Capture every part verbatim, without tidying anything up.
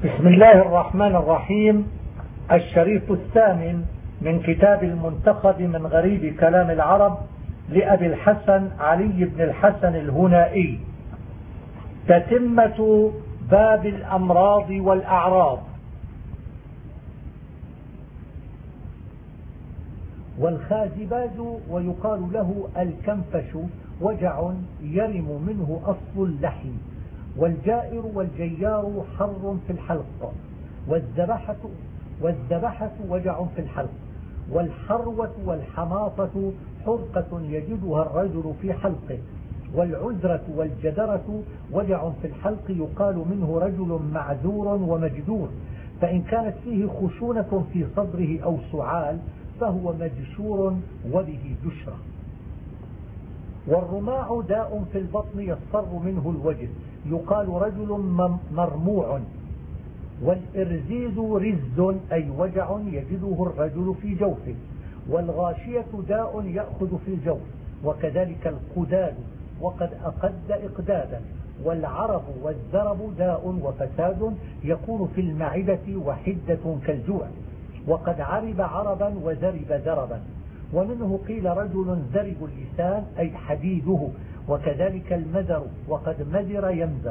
بسم الله الرحمن الرحيم. الشريط الثامن من كتاب المنتخب من غريب كلام العرب لأبي الحسن علي بن الحسن الهنائي، تتمة باب الأمراض والأعراض. والخازباز ويقال له الكنفش وجع يرم منه أصل اللحم، والجائر والجيار حر في الحلق، والذبحة والذبحة وجع في الحلق، والحروة والحماطة حرقة يجدها الرجل في حلقه، والعذرة والجدرة وجع في الحلق يقال منه رجل معذور ومجدور، فإن كانت فيه خشونة في صدره أو سعال فهو مجشور وبه جشرة. والرماع داء في البطن يصفر منه الوجه يقال رجل مرموع. والإرزيز رز أي وجع يجده الرجل في جوفه. والغاشية داء يأخذ في الجوف، وكذلك القداد وقد أقد إقدادا. والعرب والزرب داء وفساد يكون في المعدة وحدة كالجوع، وقد عرب عربا وزرب زربا. ومنه قيل رجل زرب اللسان أي حديده، وكذلك المذر وقد مذر يمذر.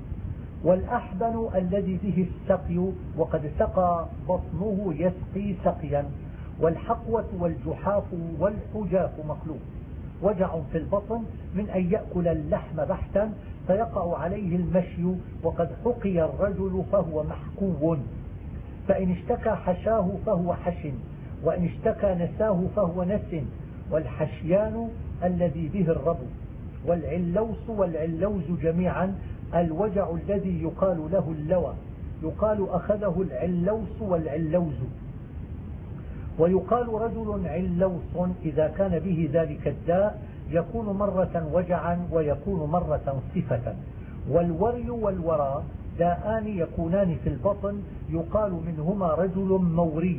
والأحبن الذي به السقي وقد سقى بطنه يسقي سقيا. والحقوة والجحاف والحجاف مخلوق وجع في البطن من أن يأكل اللحم بحتا فيقع عليه المشي، وقد حقي الرجل فهو محكو، فإن اشتكى حشاه فهو حشن، وإن اشتكى نساه فهو نس. والحشيان الذي به الربو. والعلوس والعلوز جميعا الوجع الذي يقال له اللوى، يقال أخذه العلوس والعلوز. ويقال رجل علوس إذا كان به ذلك الداء، يكون مرة وجعا ويكون مرة صفة. والوري والوراء داءان يكونان في البطن يقال منهما رجل موري.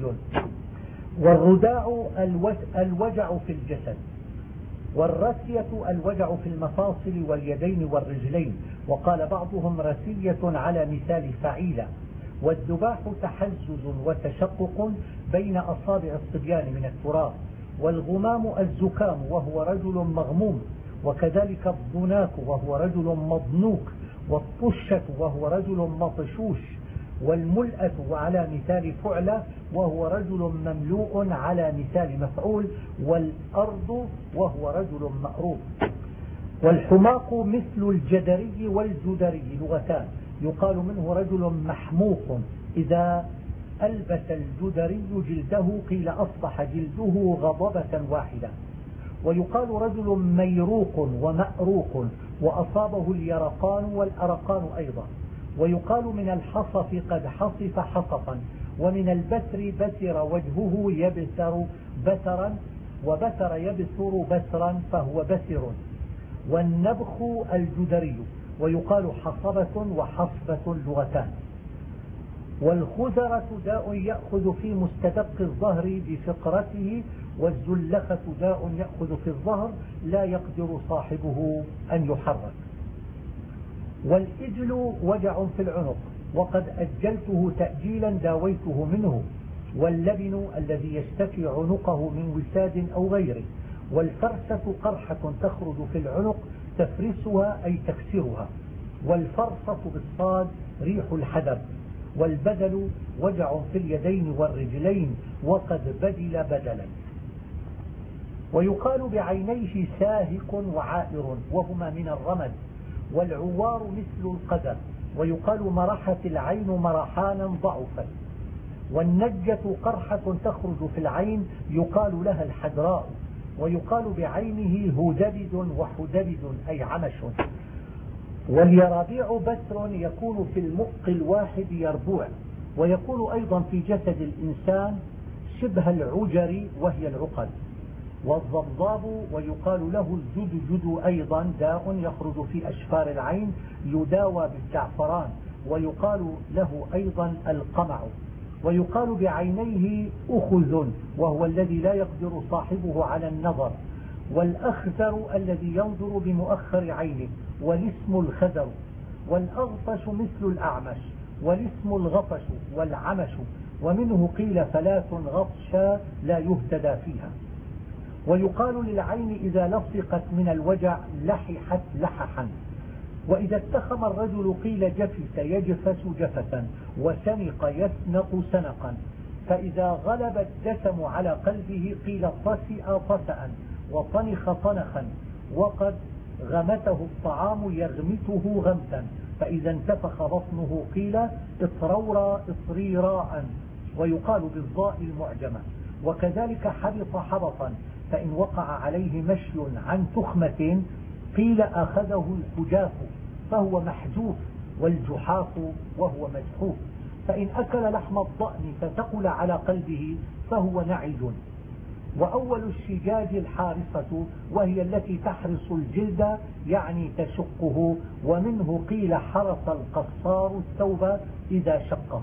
والرداع الوجع في الجسد. والرسية الوجع في المفاصل واليدين والرجلين، وقال بعضهم رسية على مثال فعيلة. والذباح تحزز وتشقق بين أصابع الصبيان من التراب. والغمام الزكام وهو رجل مغموم، وكذلك الضناك وهو رجل مضنوك. والطشة وهو رجل مطشوش. والملأة وعلى مثال فعلة وهو رجل مملوء على مثال مفعول. والأرض وهو رجل مأروب. والحماق مثل الجدري والجدري لغتان، يقال منه رجل محموق إذا ألبس الجدري جلده قيل أصبح جلده غضبة واحدة. ويقال رجل ميروق ومأروق وأصابه اليرقان والأرقان أيضا. ويقال من الحصف قد حصف حصفا. ومن البتر بتر وجهه يبتر بترا، وبتر يبتر بترا فهو بتر. والنبخ الجدري، ويقال حصبة وحصبة لغتان. والخزرة داء يأخذ في مستدق الظهر بفقرته. والزلخة داء يأخذ في الظهر لا يقدر صاحبه أن يحرك. والإجل وجع في العنق، وقد أجلته تأجيلا داويته منه. واللبن الذي يشتكي عنقه من وساد أو غيره. والفرسة قرحة تخرج في العنق تفرسها أي تكسرها. والفرصة بالصاد ريح الحدب. والبدل وجع في اليدين والرجلين، وقد بدل بدلا. ويقال بعينيه ساهق وعائر وهما من الرمد. والعوار مثل القدر. ويقال مرحت العين مرحانا ضعفت. والنجة قرحة تخرج في العين يقال لها الحدراء. ويقال بعينه هدبد وحدبد أي عمش. واليرابيع بتر يكون في المؤق الواحد يربوع. ويكون أيضا في جسد الإنسان شبه العجر وهي العقد. والضبضاب ويقال له الجدجد أيضا داء يخرج في أشفار العين يداوى بالزعفران. ويقال له أيضا القمع. ويقال بعينيه أخذ وهو الذي لا يقدر صاحبه على النظر. والأخذر الذي ينظر بمؤخر عينه. والاسم الخذر. والأغطش مثل الأعمش. والاسم الغطش والعمش، ومنه قيل ثلاث غطشا لا يهتدى فيها. ويقال للعين إذا لصقت من الوجع لححت لححا. وإذا اتخم الرجل قيل جفس يجفس جفسا، وسنق يسنق سنقا. فإذا غلب الدسم على قلبه قيل طسئ طسأ، وطنخ طنخا. وقد غمته الطعام يغمته غمسا. فإذا انتفخ بطنه قيل اطرورا اطريراء. ويقال بالضاء المعجمة. وكذلك حبط حبطا، فإن وقع عليه مشي عن تخمة قيل أخذه الحجاف فهو محجوف، والجحاف وهو مجحوف. فإن أكل لحم الضأن فتقل على قلبه فهو نعج. وأول الشجاج الحارصة، وهي التي تحرص الجلد يعني تشقه، ومنه قيل حرص القصار الثوب إذا شقه.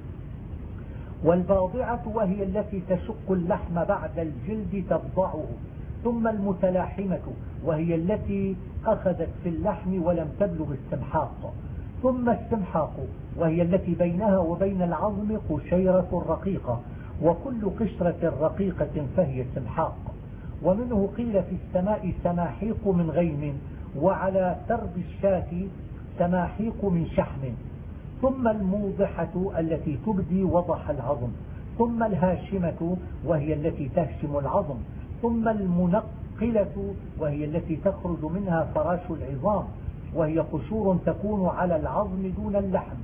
والباضعة وهي التي تشق اللحم بعد الجلد تبضعه. ثم المتلاحمة وهي التي أخذت في اللحم ولم تبلغ السمحاق. ثم السمحاق وهي التي بينها وبين العظم قشيرة رقيقة، وكل قشرة رقيقة فهي سمحاق. ومنه قيل في السماء سماحيق من غيم، وعلى ترب الشاة سماحيق من شحم. ثم الموضحة التي تبدي وضح العظم. ثم الهاشمة وهي التي تهشم العظم. ثم المنقلة وهي التي تخرج منها فراش العظام، وهي قشور تكون على العظم دون اللحم.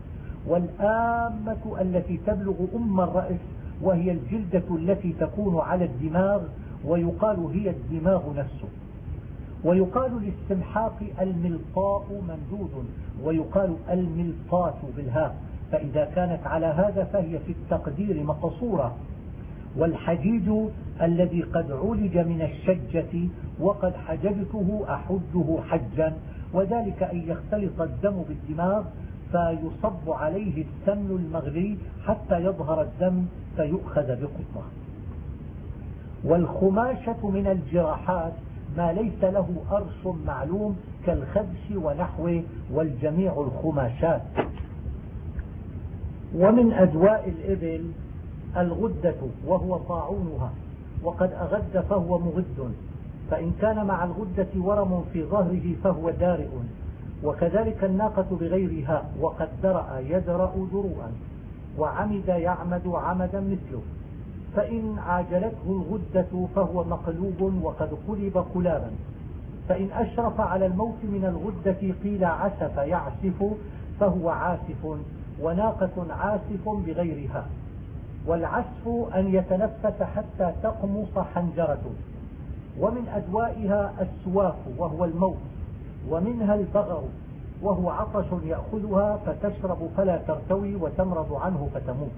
والآمة التي تبلغ أم الرأس، وهي الجلدة التي تكون على الدماغ، ويقال هي الدماغ نفسه. ويقال للسمحاق الملطاء ممدود، ويقال الملطاة بالهاء، فإذا كانت على هذا فهي في التقدير مقصورة. والحجيج الذي قد عولج من الشجة، وقد حججته أحجه حجا، وذلك أن يختلط الدم بالدماغ فيصب عليه السمن المغلي حتى يظهر الدم فيؤخذ بقطة. والخماشة من الجراحات ما ليس له أرش معلوم كالخدش ونحوه، والجميع الخماشات. ومن أدواء الإبل الغدة وهو طاعونها، وقد أغد فهو مغد، فإن كان مع الغدة ورم في ظهره فهو دارئ. وكذلك الناقة بغيرها، وقد درأ يدرأ دروءا، وعمد يعمد عمدا مثله. فإن عاجلته الغدة فهو مقلوب، وقد قلب قلابا. فإن أشرف على الموت من الغدة قيل عسف يعسف فهو عاسف، وناقة عاسف بغيرها. والعسف أن يتنفس حتى تقمص حنجرته. ومن أدوائها السواك وهو الموت. ومنها البغر وهو عطش يأخذها فتشرب فلا ترتوي وتمرض عنه فتموت.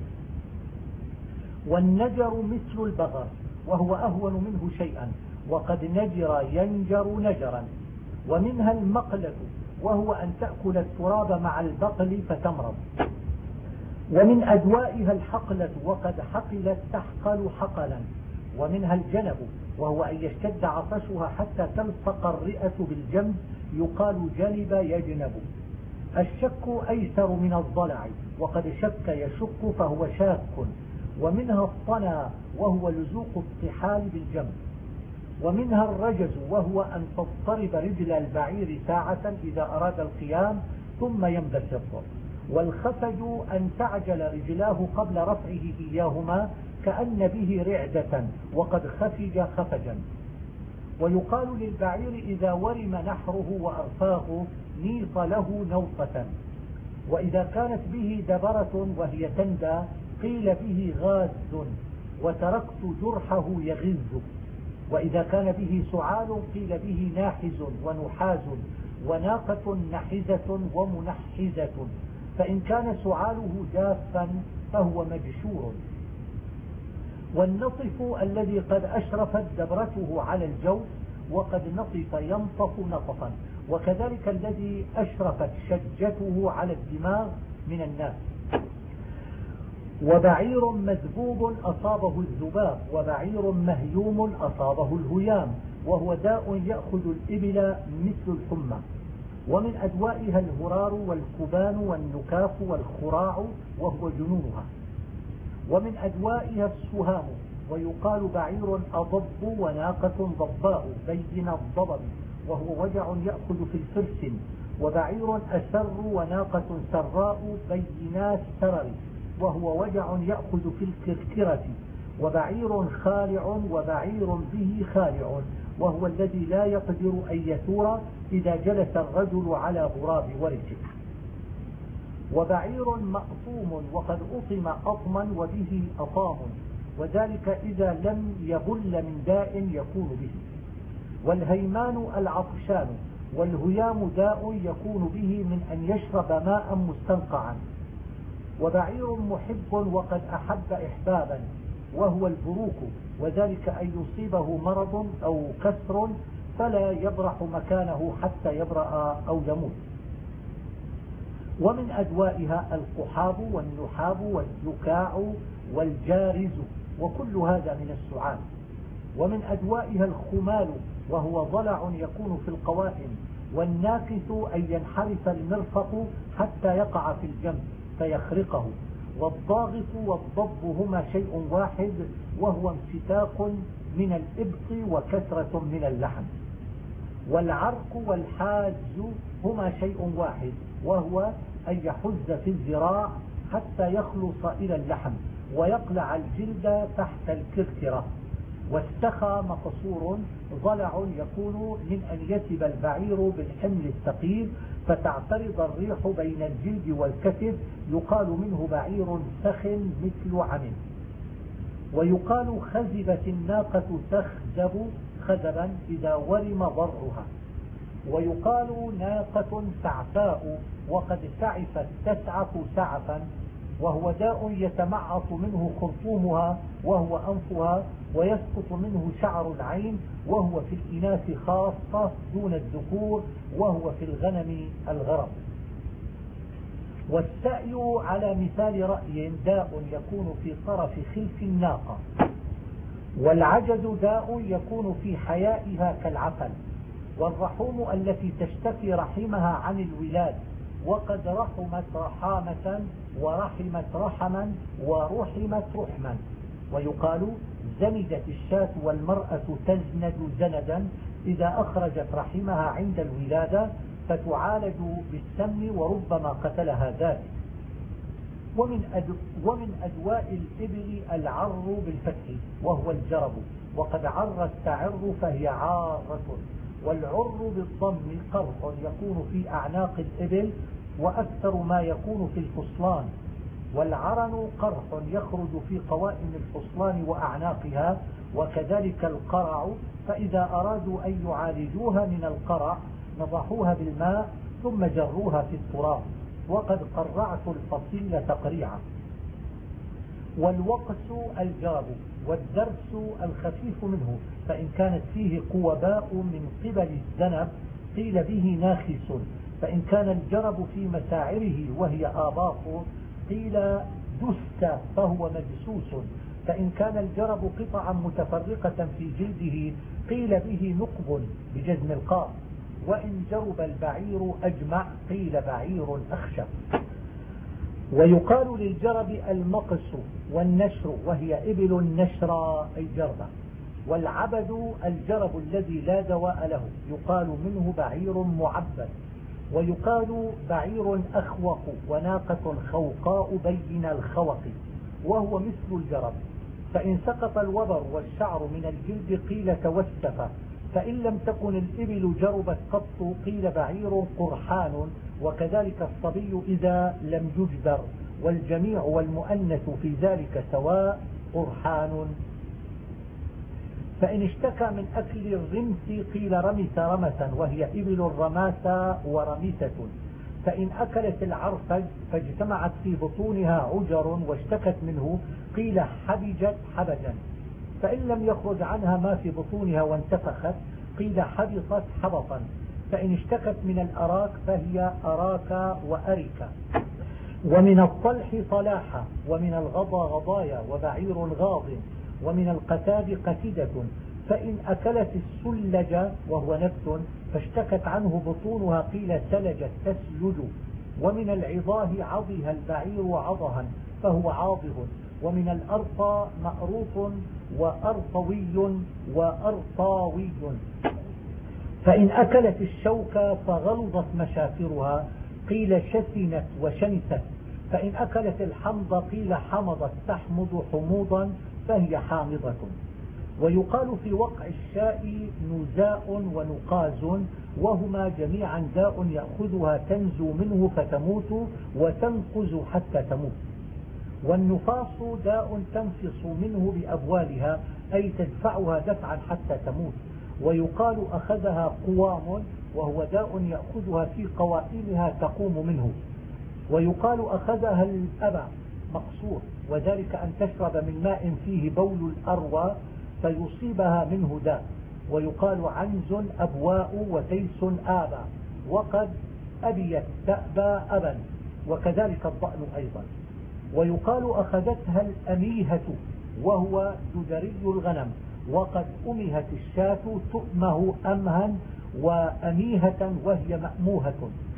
والنجر مثل البغر وهو أهون منه شيئا، وقد نجر ينجر نجرا. ومنها المقلة وهو أن تأكل التراب مع البقل فتمرض. ومن أدوائها الحقلة وقد حقلت تحقل حقلا. ومنها الجنب وهو أن يشتد عطشها حتى تلصق الرئة بالجنب، يقال جلب يجنب. الشك أيسر من الضلع، وقد شك يشك فهو شاك. ومنها الطنا وهو لزوق الطحال بالجنب. ومنها الرجز وهو أن تضطرب رجل البعير ساعة إذا أراد القيام ثم ينبسط. والخفج أن تعجل رجلاه قبل رفعه إياهما كأن به رعدة، وقد خفج خفجا. ويقال للبعير إذا ورم نحره وأرفاه نيط له نوطة. وإذا كانت به دبرة وهي تندى قيل به غاز، وتركت جرحه يغز. وإذا كان به سعال قيل به ناحز ونحاز، وناقة نحزة ومنحزة. فإن كان سعاله جافا فهو مجشور. والنطف الذي قد أشرفت دبرته على الجوف، وقد نطف ينطف نطفا. وكذلك الذي أشرفت شجته على الدماغ من الناس. وبعير مذبوب أصابه الذباب، وبعير مهيوم أصابه الهيام، وهو داء يأخذ الإبل مثل الحمى. ومن أدوائها الهرار والكبان والنكاف والخراع وهو جنونها. ومن أدوائها السهام، ويقال بعير أضب وناقة ضباء بين الضبب وهو وجع يأخذ في الفرس، وبعير أسر وناقة سراء بينا السرر وهو وجع يأخذ في الكركرة، وبعير خالع وبعير به خالع وهو الذي لا يقدر أن يثور إذا جلس الرجل على غراب ورثه. وبعير مأطوم وقد أطم أطما وبه أطام، وذلك إذا لم يبل من داء يكون به. والهيمان العطشان، والهيام داء يكون به من أن يشرب ماء مستنقعا. وبعير محب وقد أحب إحبابا وهو البروك، وذلك أن يصيبه مرض أو كسر فلا يبرح مكانه حتى يبرأ أو يموت. ومن أدوائها القحاب والنحاب والزكاع والجارز، وكل هذا من السعال. ومن أدوائها الخمال وهو ضلع يكون في القوائم، والناكث أن ينحرف المرفق حتى يقع في الجنب فيخرقه. والضاغط والضب هما شيء واحد وهو انفتاق من الإبط وكثرة من اللحم. والعرق والحاز هما شيء واحد وهو أن يحز في الذراع حتى يخلص إلى اللحم ويقلع الجلد تحت الكركرة. والسخى مقصور ضلع يكون من أن يتب البعير بالحمل الثقيل فتعترض الريح بين الجلد والكتف، يقال منه بعير سخ مثل عمن. ويقال خزبت الناقة تخزب خزبا إذا ورم ضرعها. ويقال ناقة سعفاء وقد سعفت تسعف سعفا، وهو داء يتمعص منه خرطومها وهو أنفها، ويسقط منه شعر العين وهو في الإناث خاصة دون الذكور، وهو في الغنم الغرب. والسأي على مثال رأي داء يكون في طرف خلف الناقة. والعجز داء يكون في حيائها كالعفل. والرحوم التي تشتكي رحمها عن الولاد، وقد رحمت رحامة ورحمت رحما ورحمت رحما. ويقال زندت الشاة والمرأة تزند زندا إذا أخرجت رحمها عند الولادة فتعالج بالسم وربما قتلها ذلك. ومن, أدو ومن أدواء الإبل العر بالفتح وهو الجرب، وقد عرت تعر فهي عارة. والعر بالضم قرح يكون في أعناق الإبل وأكثر ما يكون في الفصلان. والعرن قرح يخرج في قوائم الفصلان وأعناقها، وكذلك القرع، فإذا أرادوا أن يعالجوها من القرع نضحوها بالماء ثم جروها في التراب. وقد قرعت الفصيل تقريعا. والوقس الجرب، والدرس الخفيف منه، فإن كانت فيه قوباء من قبل الذنب قيل به ناخس، فإن كان الجرب في مساعره وهي آباط قيل دست فهو مجسوس، فإن كان الجرب قطعا متفرقة في جلده قيل به نقب بجزم القاف. وإن جرب البعير أجمع قيل بعير أخشب. ويقال للجرب المقص والنشر، وهي إبل النشرى أي جربة. والعبد الجرب الذي لا دواء له، يقال منه بعير معبد. ويقال بعير أخوق وناقة خوقاء بين الخوق وهو مثل الجرب. فإن سقط الوبر والشعر من الجلد قيل توسف، فإن لم تكن الإبل جربت قط قيل بعير قرحان، وكذلك الصبي إذا لم يجدر. والجميع والمؤنث في ذلك سواء قرحان. فإن اشتكى من أكل الرمس قيل رمس رمسا، وهي إبل الرماسة ورمسة. فإن أكلت العرفج فاجتمعت في بطونها عجر واشتكت منه قيل حبجت حبجا. فإن لم يخرج عنها ما في بطونها وانتفخت قيل حبطت حبطا. فإن اشتكت من الأراك فهي أراك وأرك. ومن الطلح طلاحة، ومن الغضا غضايا، وبعير غاض. ومن القتاد قتدة. فإن أكلت السلج وهو نبت فاشتكت عنه بطونها قيل سلجت تسلج. ومن العضاه عضها البعير عضها فهو عاضه. ومن الأرطى مأروط وأرطوي وأرطاوي. فإن أكلت الشوك فغلظت مشافرها قيل شسنت وشنست. فإن أكلت الحمض قيل حمضت تحمض حموضا فهي حامضة. ويقال في وقع الشاء نزاء ونقاز وهما جميعا داء يأخذها تنزو منه فتموت وتنقز حتى تموت. والنفاس داء تنفص منه بأبوالها أي تدفعها دفعا حتى تموت. ويقال أخذها قوام وهو داء يأخذها في قوائمها تقوم منه. ويقال أخذها الأبع مقصور وذلك أن تشرب من ماء فيه بول الأروى فيصيبها منه داء. ويقال عنز أبواء وتيس آبا وقد أبيت تأبى أبا وكذلك الضأن أيضا. ويقال أخذتها الأميهة وهو جدري الغنم وقد أمهت الشاة تؤمه أمها وأميهة وهي مأموهة.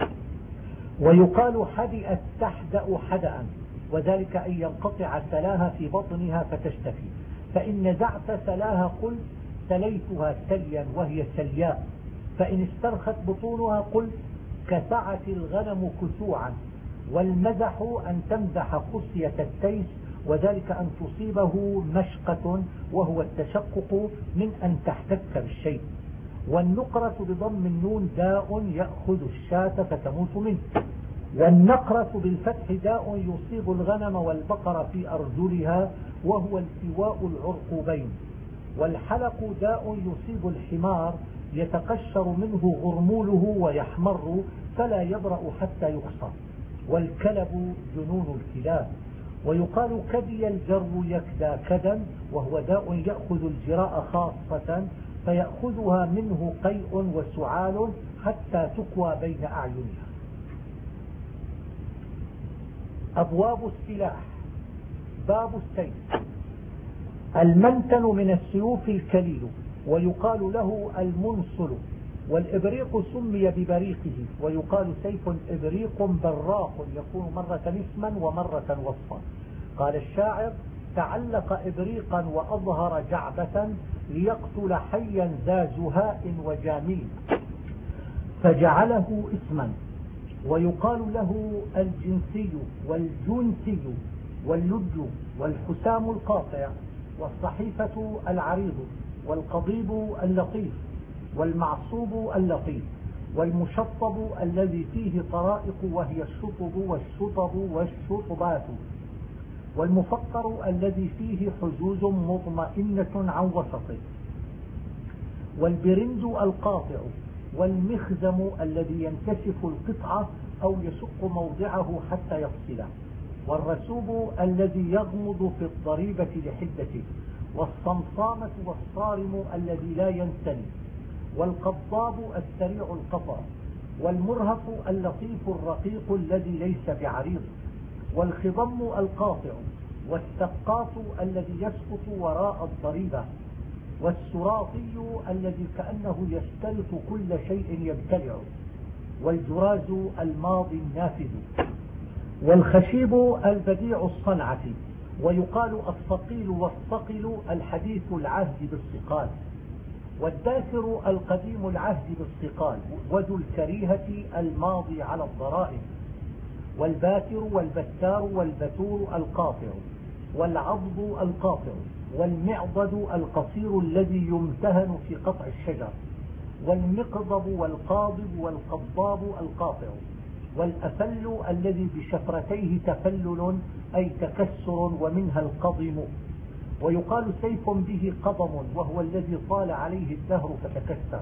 ويقال حدئت تحدأ حدأ وذلك أن ينقطع سلاها في بطنها فتشتكي. فإن نزعت سلاها قل سليتها سليا وهي سلياء. فإن استرخت بطونها قل كسعت الغنم كسوعا. والمزح أن تمزح خصية التيس وذلك أن تصيبه مشقة وهو التشقق من أن تحتك بالشيء. والنقرة بضم النون داء يأخذ الشاة فتموت منه. والنقرة بالفتح داء يصيب الغنم والبقر في أرجلها وهو التواء العرقوبين. والحلق داء يصيب الحمار يتقشر منه غرموله ويحمر فلا يبرأ حتى يخصى. والكلب جنون الكلاب. ويقال كدي الجرو يكدى كدا وهو داء يأخذ الجراء خاصة فيأخذها منه قيء وسعال حتى تكوى بين أعينها. أبواب السلاح. باب السيف. المنتن من السيوف الكليل ويقال له المنصل. والإبريق سمي ببريقه ويقال سيف إبريق براق يكون مرة اسما ومرة وصفا. قال الشاعر تعلق إبريقا وأظهر جعبة ليقتل حيا ذا زهاء وجامين فجعله اسما. ويقال له الجنسي والجنسي واللج والحسام القاطع والصحيفة العريض والقضيب اللطيف والمعصوب اللطيف والمشطب الذي فيه طرائق وهي الشطب والشطب والشطبات والمفقر الذي فيه حجوز مطمئنة عن وسطه والبرنج القاطع والمخزم الذي ينكشف القطعة أو يشق موضعه حتى يفصله والرسوب الذي يغمض في الضريبة لحدته والصمصامة والصارم الذي لا ينثني والقضاب السريع القطع والمرهف اللطيف الرقيق الذي ليس بعريض والخضم القاطع والسقاط الذي يسقط وراء الضريبة والسراطي الذي كأنه يشترط كل شيء يبتلع والجراز الماضي النافذ والخشيب البديع الصنعة ويقال الصقيل والصقل الحديث العهد بالصقال والداثر القديم العهد بالصقال وذو الكريهة الماضي على الضرائب والباتر والبتار والبتور القاطع والعضد القاطع والمعضد القصير الذي يمتهن في قطع الشجر والمقضب والقاضب والقضاب القاطع والأفل الذي بشفرتيه تفلل أي تكسر ومنها القضم ويقال سيف به قضم وهو الذي طال عليه الدهر فتكسر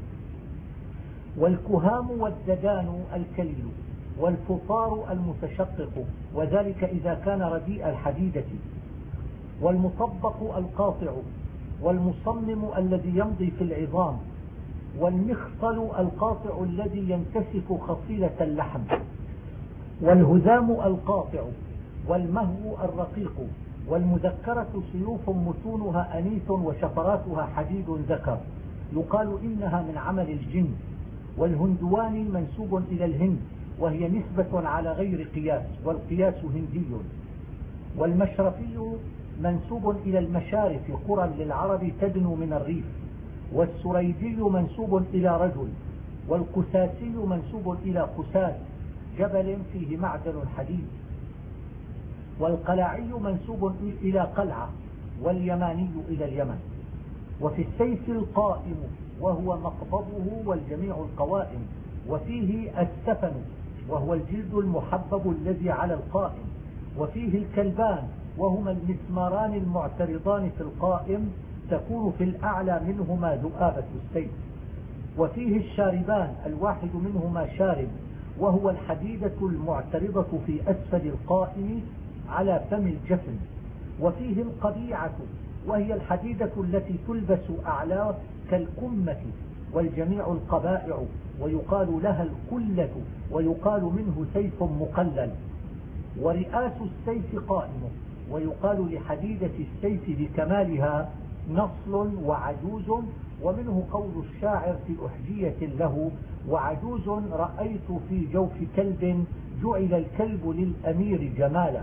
والكهام والددان الكليل والفطار المتشقق وذلك إذا كان رديء الحديدة والمطبق القاطع والمصمم الذي يمضي في العظام والمخصل القاطع الذي ينكسف خصيلة اللحم والهزام القاطع والمهو الرقيق والمذكرة سيوف متونها أنيث وشفراتها حديد ذكر يقال إنها من عمل الجن والهندواني منسوب إلى الهند وهي نسبة على غير قياس والقياس هندي. والمشرفي منسوب إلى المشارف قرى للعرب تدنو من الريف. والسريدي منسوب إلى رجل. والقساسي منسوب إلى قساس جبل فيه معدن حديد. والقلعي منسوب إلى قلعة. واليماني إلى اليمن. وفي السيف القائم وهو مقبضه والجميع القوائم، وفيه السفن وهو الجلد المحبب الذي على القائم، وفيه الكلبان وهما المسماران المعترضان في القائم تكون في الأعلى منهما ذؤابة السيف. وفيه الشاربان الواحد منهما شارب وهو الحديدة المعترضة في أسفل القائم على فم الجفن. وفيه القبيعة وهي الحديدة التي تلبس أعلاه كالقمة، والجميع القبائع، ويقال لها القلة، ويقال منه سيف مقلل. ورئاس السيف قائم، ويقال لحديدة السيف بكمالها نصل وعجوز، ومنه قول الشاعر في أحجية له: وعجوز رأيت في جوف كلب جعل الكلب للأمير جمالا.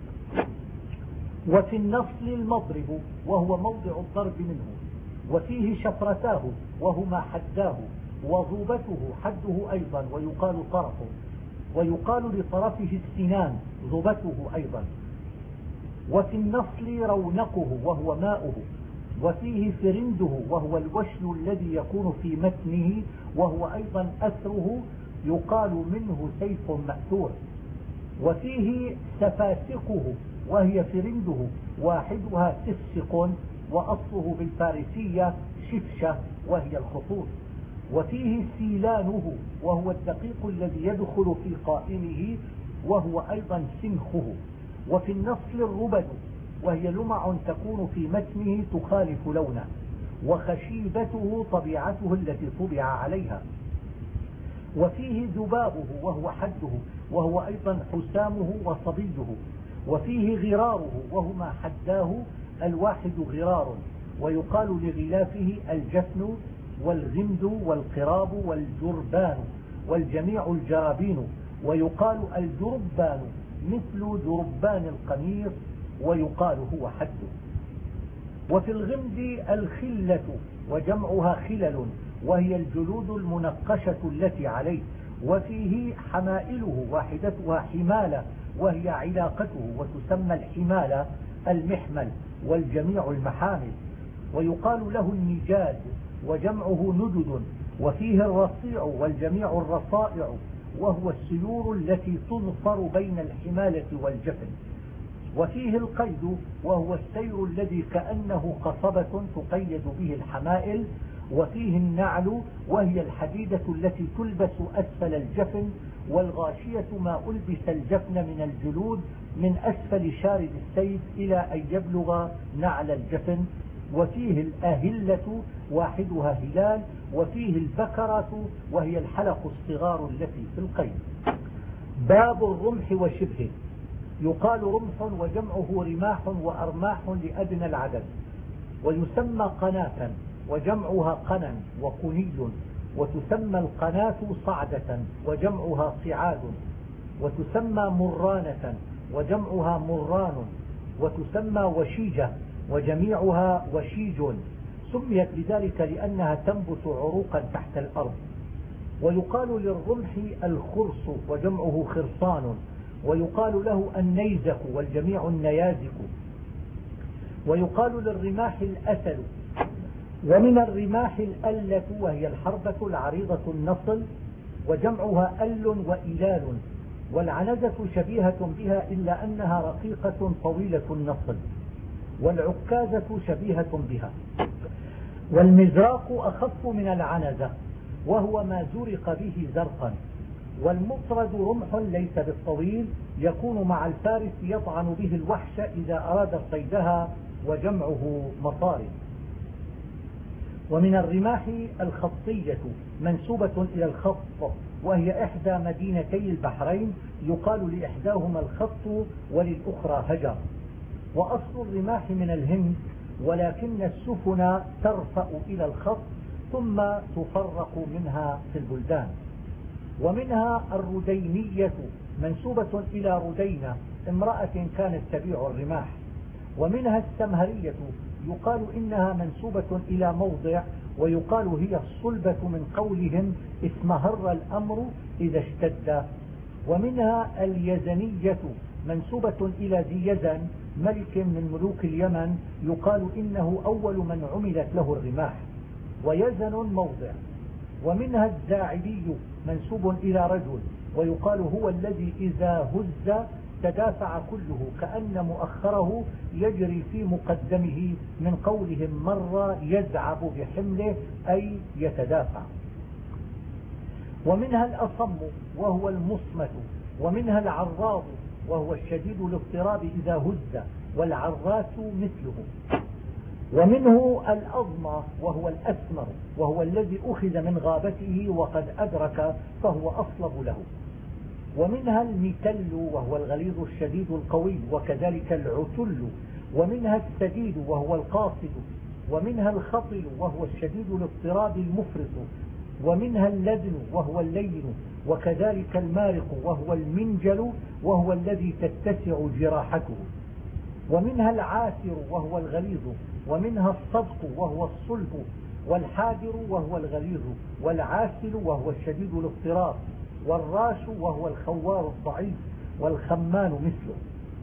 وفي النصل المضرب وهو موضع الضرب منه. وفيه شفرتاه وهما حداه، وضوبته حده أيضا ويقال طرفه، ويقال لطرفه السنان ضبته أيضا. وفي النصل رونقه وهو ماؤه. وفيه فرنده وهو الوشل الذي يكون في متنه وهو أيضا أثره يقال منه سيف مأثور. وفيه سفاسقه وهي فرنده واحدها سفسق وأصله بالفارسية شفشة وهي الخطوط. وفيه سيلانه وهو الدقيق الذي يدخل في قائمه وهو أيضا سنخه. وفي النصل الربد وهي لمع تكون في متنه تخالف لونه، وخشيبته طبيعته التي طبع عليها. وفيه ذبابه وهو حده وهو أيضا حسامه وصبيه. وفيه غراره وهما حداه الواحد غرار، ويقال لغلافه الجفن والغمد والقراب والجربان، والجميع الجرابين، ويقال الجربان مثل جربان القميص ويقال هو حده. وفي الغمد الخلة وجمعها خلل وهي الجلود المنقشة التي عليه. وفيه حمائله واحدتها حمالة وهي علاقته، وتسمى الحمالة المحمل والجميع المحامل. ويقال له النجاد وجمعه نجد. وفيه الرصيع والجميع الرصائع وهو السيور التي تنصر بين الحمالة والجفن. وفيه القيد وهو السير الذي كأنه قصبة تقيد به الحمائل. وفيه النعل وهي الحديدة التي تلبس أسفل الجفن، والغاشية ما ألبس الجفن من الجلود من أسفل شارد السيف إلى أن يبلغ نعل الجفن. وفيه الأهلة واحدها هلال. وفيه البكرة وهي الحلق الصغار التي في القيد. باب الرمح وشبهه. يقال رمح وجمعه رماح وأرماح لأدنى العدد. ويسمى قناة وجمعها قنا وقني. وتسمى القناة صعدة وجمعها صعاد. وتسمى مرانة وجمعها مران. وتسمى وشيجة وجميعها وشيج، سميت بذلك لأنها تنبت عروقا تحت الأرض. ويقال للرمح الخرص وجمعه خرصان. ويقال له النيزك والجميع النيازك. ويقال للرماح الأسل. ومن الرماح الألة وهي الحربة العريضة النصل وجمعها أل وإلال. والعنزة شبيهة بها إلا أنها رقيقة طويلة النصل. والعكازة شبيهة بها. والمزراق أخف من العنزة وهو ما زرق به زرقا. والمطرد رمح ليس بالطويل يكون مع الفارس يطعن به الوحش إذا أراد صيدها وجمعه مطارد. ومن الرماح الخطية منسوبة إلى الخط وهي إحدى مدينتي البحرين، يقال لإحداهما الخط وللأخرى هجر. وأصل الرماح من الهند ولكن السفن ترفأ إلى الخط ثم تفرق منها في البلدان. ومنها الردينية منسوبة إلى ردينة امرأة كانت تبيع الرماح. ومنها السمهرية يقال إنها منسوبة إلى موضع، ويقال هي الصلبة من قولهم اسمهر الأمر إذا اشتد. ومنها اليزنية منسوبة إلى ذي يزن ملك من ملوك اليمن، يقال إنه أول من عملت له الرماح، ويزن موضع. ومنها الزاعلي منسوب إلى رجل، ويقال هو الذي إذا هز تدافع كله، كأن مؤخره يجري في مقدمه، من قولهم مر يزعب بحمله أي يتدافع. ومنها الأصم وهو المصمت. ومنها العراض وهو الشديد الاضطراب إذا هز، والعراس مثله. ومنه الأضمى وهو الأسمر، وهو الذي أخذ من غابته وقد أدرك فهو أصلب له. ومنها المتل وهو الغليظ الشديد القوي، وكذلك العتل. ومنها السديد وهو القاصد. ومنها الخطل وهو الشديد الاضطراب المفرط. ومنها اللدن وهو اللين، وكذلك المارق وهو المنجل وهو الذي تتسع جراحته. ومنها العاسر وهو الغليظ. ومنها الصدق وهو الصلب، والحادر وهو الغليظ، والعاسل وهو الشديد الاضطراب، والراش وهو الخوار الضعيف، والخمان مثله.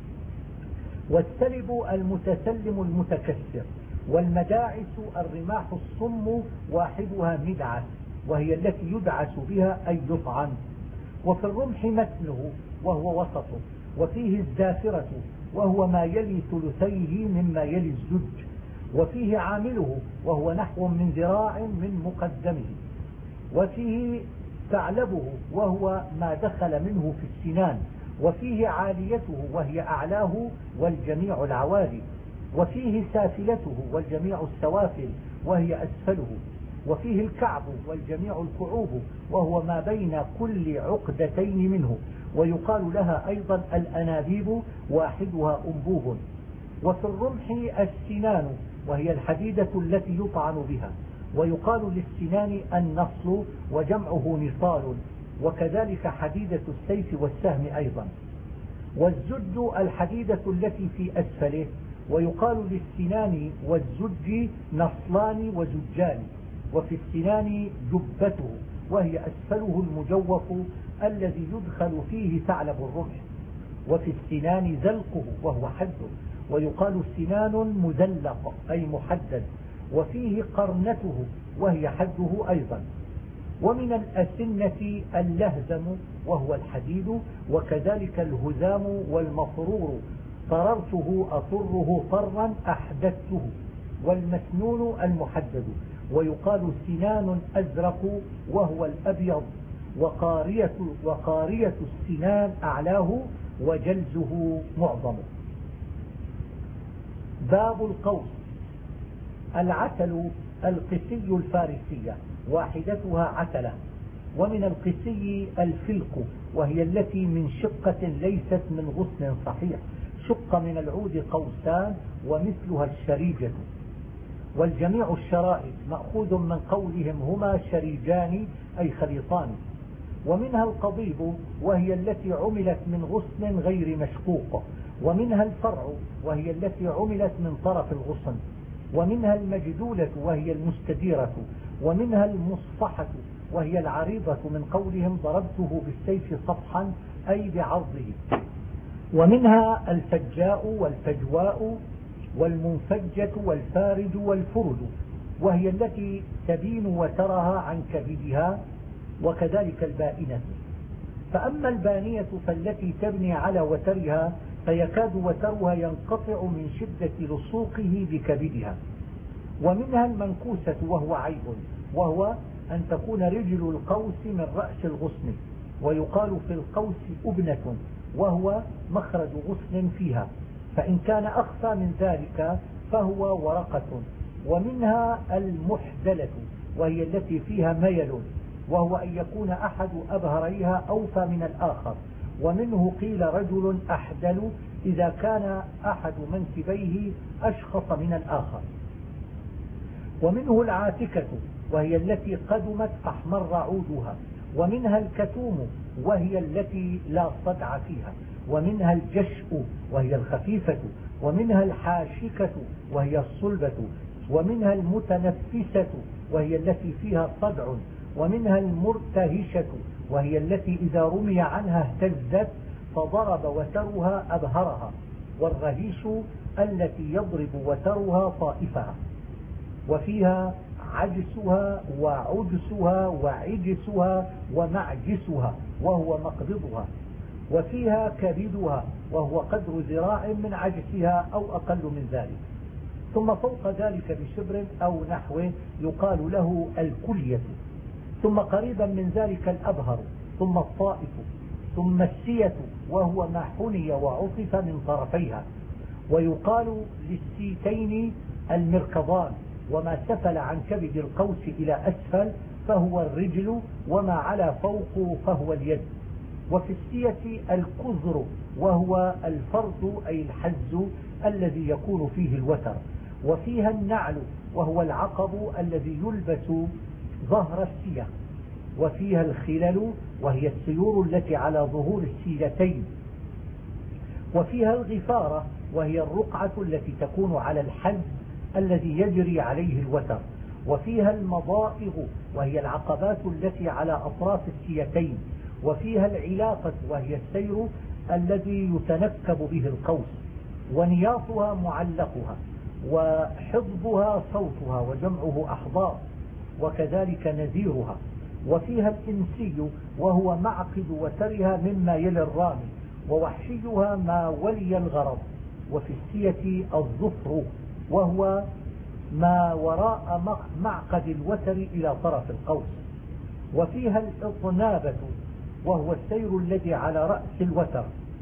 والسلب المتسلم المتكسر. والمداعس الرماح الصم واحدها مدعس، وهي التي يدعس بها أي يطعن. وفي الرمح متنه وهو وسطه، وفيه الزافرة وهو ما يلي ثلثيه مما يلي الزج، وفيه عامله وهو نحو من ذراع من مقدمه، وفيه ثعلبه وهو ما دخل منه في السنان، وفيه عاليته وهي أعلاه والجميع العوالي، وفيه سافلته والجميع السوافل وهي أسفله، وفيه الكعب والجميع الكعوب وهو ما بين كل عقدتين منه، ويقال لها أيضا الأنابيب واحدها أنبوب. وفي الرمح السنان وهي الحديدة التي يطعن بها، ويقال للسنان النصل وجمعه نصال، وكذلك حديدة السيف والسهم أيضا. والزج الحديدة التي في أسفله، ويقال للسنان والزج نصلان وزجان. وفي السنان جبته وهي أسفله المجوف الذي يدخل فيه ثعلب الرمح. وفي السنان زلقه وهو حده، ويقال سنان مزلق أي محدد. وفيه قرنته وهي حده أيضا. ومن الأسنة اللهزم وهو الحديد، وكذلك الهزام والمفرور، طررته أطره طرا أحدثته. والمسنون المحدد، ويقال سنان أزرق وهو الأبيض. وقارية, وقارية السنان أعلاه وجلزه معظمه. باب القوس. العتل القسي الفارسية واحدتها عتلة. ومن القسي الفلق وهي التي من شقة ليست من غصن صحيح، شق من العود قوسان ومثلها الشريجة. والجميع الشرائد مأخوذ من قولهم هما شريجان أي خليطان. ومنها القضيب وهي التي عملت من غصن غير مشقوق. ومنها الفرع وهي التي عملت من طرف الغصن. ومنها المجدولة وهي المستديرة. ومنها المصفحة وهي العريضة من قولهم ضربته بالسيف صفحا أي بعرضه. ومنها الفجاء والفجواء والمنفجة والفارج والفرد، وهي التي تبين وترها عن كبدها، وكذلك البائنة. فأما البانية فالتي تبني على وترها فيكاد وترها ينقطع من شدة لصوقه بكبدها. ومنها المنكوسة وهو عيب، وهو أن تكون رجل القوس من رأس الغصن، ويقال في القوس أبنة وهو مخرج غصن فيها، فإن كان أخفى من ذلك فهو ورقة. ومنها المحدلة وهي التي فيها ميل، وهو أن يكون أحد أبهريها أوفى من الآخر. ومنه قيل رجل أحدل إذا كان أحد منكبيه أشخص من الآخر. ومنه العاتكة وهي التي قدمت فاحمر عودها، ومنها الكتوم وهي التي لا صدع فيها، ومنها الجشء وهي الخفيفة، ومنها الحاشكة وهي الصلبة، ومنها المتنفسة وهي التي فيها صدع، ومنها المرتهشة وهي التي إذا رمي عنها اهتزت فضرب وترها أبهرها، والرهيش التي يضرب وترها طائفها. وفيها عجسها وعجسها وعجسها ومعجسها وهو مقبضها. وفيها كبدها وهو قدر ذراع من عجسها أو أقل من ذلك. ثم فوق ذلك بشبر أو نحوه يقال له الكلية. ثم قريبا من ذلك الأبهر، ثم الطائف، ثم السية وهو ما حني وعطف من طرفيها. ويقال للسيتين المركضان، وما سفل عن كبد القوس إلى أسفل فهو الرجل، وما على فوق فهو اليد. وفي السية الكذر وهو الفرد أي الحز الذي يكون فيه الوتر. وفيها النعل وهو العقب الذي يلبس ظهر السية. وفيها الخلل وهي السيور التي على ظهور السيلتين. وفيها الغفارة وهي الرقعة التي تكون على الحز الذي يجري عليه الوتر. وفيها المضائغ وهي العقبات التي على أطراف السيتين. وفيها العلاقة وهي السير الذي يتنكب به القوس. ونياطها معلقها، وحضبها صوتها وجمعه أحضار، وكذلك نذيرها. وفيها الإنسي وهو معقد وترها مما يلي الرامي، ووحشيها ما ولي الغرض. وفي السية الظفر وهو ما وراء معقد الوتر إلى طرف القوس. وفيها الإطنابة وهو السير الذي على رأس الوتر.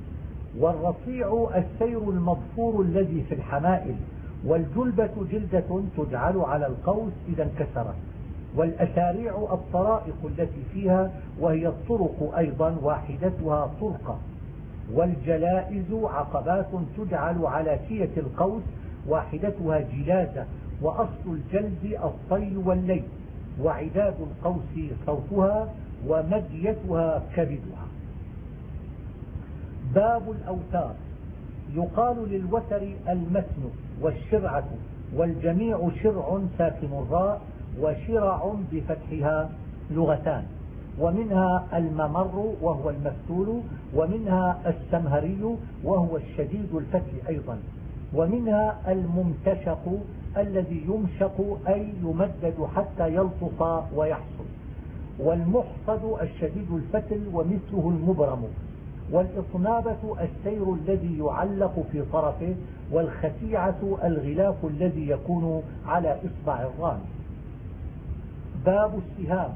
والرصيع السير المضفور الذي في الحمائل. والجلبة جلدة تجعل على القوس إذا انكسرت. والأساريع الطرائق التي فيها وهي الطرق أيضا واحدتها طرقة. والجلائز عقبات تجعل على سية القوس واحدتها جلازة. وأصل الجلد الطيل والليل. وعداد القوس صوتها ومديتها كبدها. باب الأوتار. يقال للوتر المتن والشرعة، والجميع شرع ساكن الراء، وشرع بفتحها لغتان. ومنها الممر وهو المفتول، ومنها السمهري وهو الشديد الفتح أيضا. ومنها الممتشق الذي يمشق أي يمدد حتى يلطف ويحصل. والمحصد الشديد الفتل ومثله المبرم. والإطنابة السير الذي يعلق في طرفه. والخسيعة الغلاف الذي يكون على إصبع الرامي. باب السهام.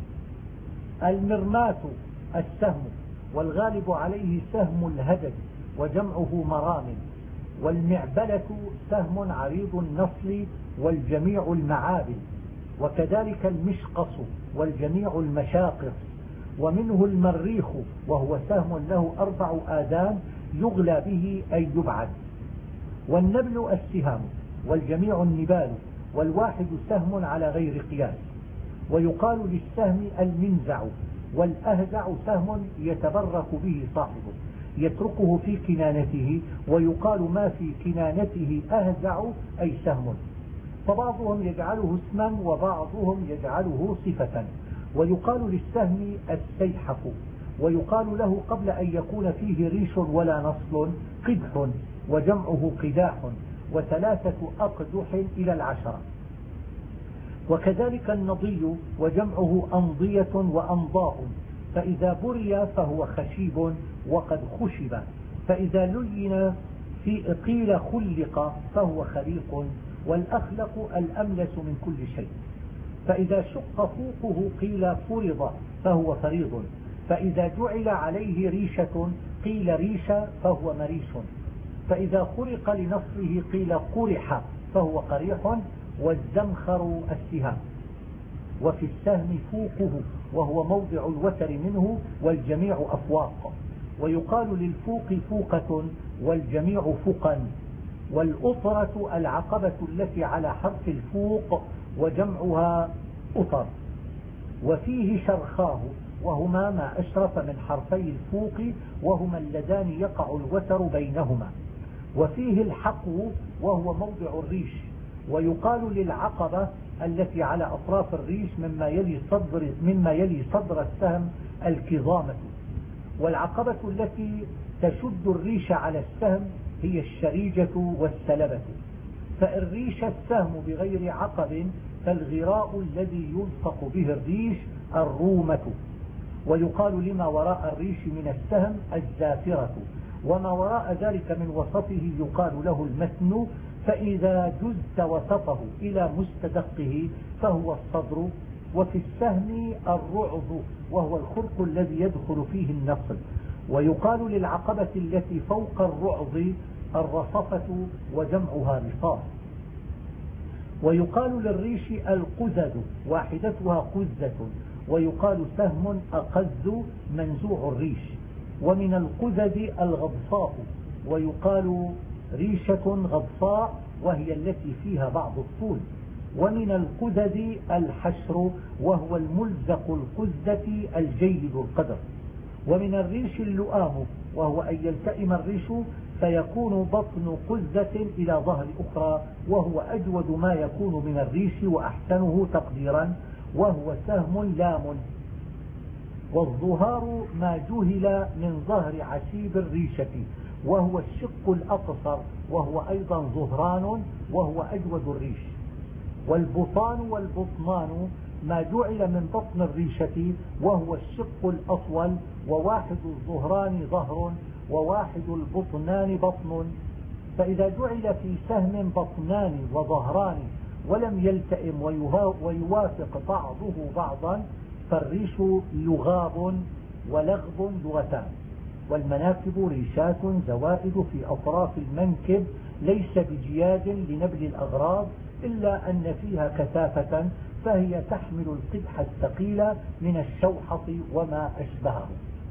المرماة السهم، والغالب عليه سهم الهدد وجمعه مرام. والمعبلة سهم عريض النصل والجميع المعابل. وكذلك المشقص والجميع المشاقص. ومنه المريخ وهو سهم له أربع آذان يغلى به أي يبعد. والنبل السهام والجميع النبال، والواحد سهم على غير قياس. ويقال للسهم المنزع. والأهزع سهم يتبرك به صاحبه يتركه في كنانته، ويقال ما في كنانته أهزع أي سهم. فبعضهم يجعله اسما وبعضهم يجعله صفة. ويقال للسهم السيحف. ويقال له قبل أن يكون فيه ريش ولا نصل قدح، وجمعه قداح، وثلاثة أقدح إلى العشرة. وكذلك النضي وجمعه أنضية وأنضاء. فإذا بري فهو خشيب وقد خشب. فإذا لين في قيل خلق فهو خليق. والأخلق الأملس من كل شيء. فإذا شق فوقه قيل فرض فهو فريض. فإذا جعل عليه ريشة قيل ريش فهو مريش. فإذا خرق لنصره قيل قرح فهو قريح. والزمخر السهام. وفي السهم فوقه وهو موضع الوتر منه، والجميع أفواق. ويقال للفوق فوقة والجميع فقا. والأطرة العقبة التي على حرف الفوق وجمعها أطر. وفيه شرخاه، وهما ما أشرف من حرفي الفوق، وهما اللذان يقع الوتر بينهما. وفيه الحقو، وهو موضع الريش. ويقال للعقبة التي على أطراف الريش مما يلي صدر, مما يلي صدر السهم الكظامة. والعقبة التي تشد الريش على السهم هي الشريجة والسلبة. فإن ريش السهم بغير عقب فالغراء الذي يلصق به الريش الرومة. ويقال لما وراء الريش من السهم الزافرة، وما وراء ذلك من وسطه يقال له المتن. فإذا جزت وسطه إلى مستدقه فهو الصدر. وفي السهم الرعظ، وهو الخرق الذي يدخل فيه النصل. ويقال للعقبة التي فوق الرعظ الرصفة، وجمعها رصاف. ويقال للريش القزد، واحدتها قزة. ويقال سهم أقز منزوع الريش. ومن القزد الغضصاء. ويقال ريشة غضصاء، وهي التي فيها بعض الطول. ومن القزد الحشر، وهو الملزق القزة الجيد القدر. ومن الريش اللؤام، وهو أن يلتئم الريش فيكون بطن قزة إلى ظهر أخرى، وهو أجود ما يكون من الريش وأحسنه تقديرا، وهو سهم لام. والظهار ما جهل من ظهر عشيب الريشة، وهو الشق الأقصر، وهو أيضا ظهران، وهو أجود الريش. والبطان والبطنان ما جعل من بطن الريشة، وهو الشق الأطول، وواحد الظهران ظهر، وواحد البطنان بطن. فإذا جعل في سهم بطنان وظهران ولم يلتئم ويوافق بعضه بعضا فالريش لغاب ولغب لغتان. والمناكب ريشات زوائد في أطراف المنكب، ليس بجياد لنبل الأغراض، إلا أن فيها كثافة، فهي تحمل القدح الثقيل من الشوحط وما أشبهه.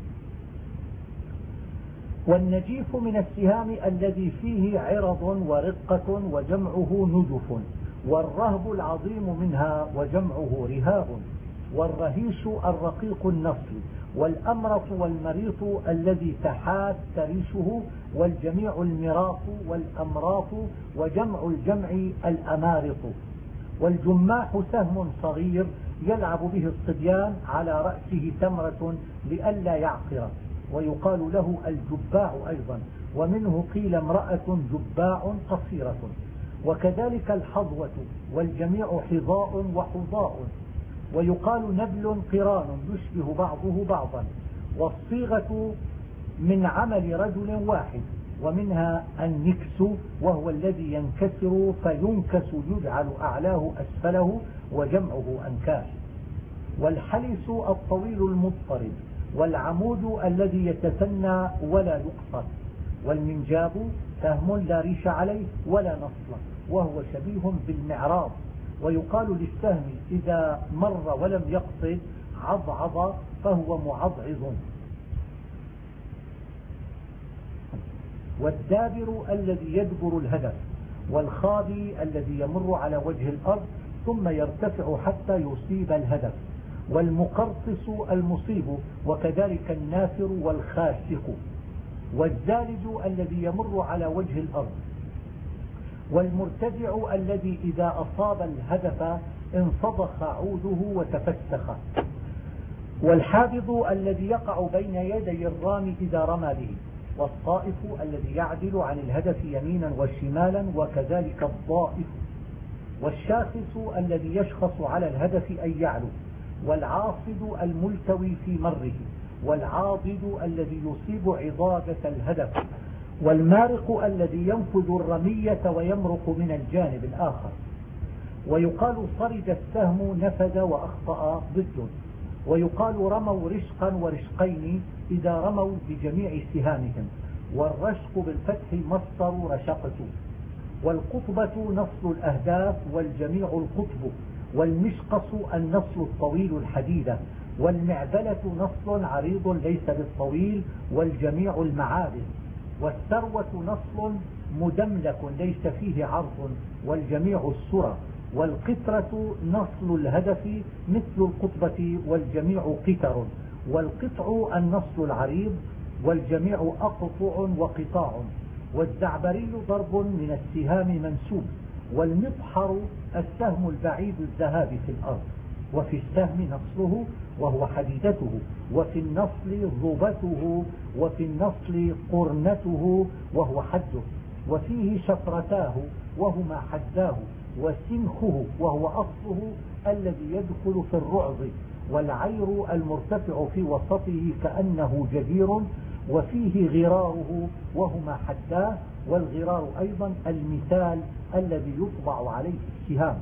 والنجيف من السهام الذي فيه عرض ورقة، وجمعه نجف. والرهب العظيم منها، وجمعه رهاب. والرهيش الرقيق النصل. والأمرط والمريط الذي تحات ريشه، والجميع المراط والأمراط، وجمع الجمع الأمارط. والجماح سهم صغير يلعب به الصبيان، على رأسه تمرة لئلا يعقر، ويقال له الجباع أيضا. ومنه قيل امرأة جباع قصيرة. وكذلك الحظوة، والجميع حظاء وحظاء. ويقال نبل قران يشبه بعضه بعضا. والصيغة من عمل رجل واحد. ومنها النكس، وهو الذي ينكسر فينكس يجعل أعلاه أسفله، وجمعه أنكاس. والحلس الطويل المضطرب. والعمود الذي يتثنى ولا يقصر. والمنجاب سهم لا ريش عليه ولا نصل، وهو شبيه بالمعراض. ويقال للسهم إذا مر ولم يقصد عضعض، فهو معضعض. والدابر الذي يدبر الهدف. والخابي الذي يمر على وجه الأرض ثم يرتفع حتى يصيب الهدف. والمقرطس المصيب، وكذلك النافر والخاسق. والزالج الذي يمر على وجه الأرض. والمرتفع الذي إذا أصاب الهدف انفضخ عوده وتفسخ. والحابض الذي يقع بين يدي الرامي إذا رمى به. والطائف الذي يعدل عن الهدف يمينا وشمالا، وكذلك الضائف. والشاخص الذي يشخص على الهدف أي يعلو. والعاصد الملتوي في مره. والعاضد الذي يصيب عضادة الهدف. والمارق الذي ينفذ الرمية ويمرق من الجانب الآخر. ويقال صرد السهم نفذ وأخطأ ضد. ويقال رموا رشقا ورشقين إذا رموا بجميع سهامهم. والرشق بالفتح مصدر رشقت. والقطبة نصل الأهداف، والجميع القطب. والمشقص النصل الطويل الحديدة. والمعبلة نصل عريض ليس بالطويل، والجميع المعابد. والثروة نصل مدملك ليس فيه عرض، والجميع السرى. والقطرة نصل الهدف مثل القطبة والجميع قطر، والقطع النصل العريض والجميع أقطع وقطاع. والزعبري ضرب من السهام منسوب، والمطحر السهم البعيد الذهاب في الأرض، وفي السهم نصله وهو حديدته، وفي النصل ضبته، وفي النصل قرنته وهو حده، وفيه شفرتاه وهما حداه، وسنخه وهو أصله الذي يدخل في الرعظ، والعير المرتفع في وسطه كأنه جدير، وفيه غراره وهما حداه، والغرار أيضا المثال الذي يطبع عليه السهام.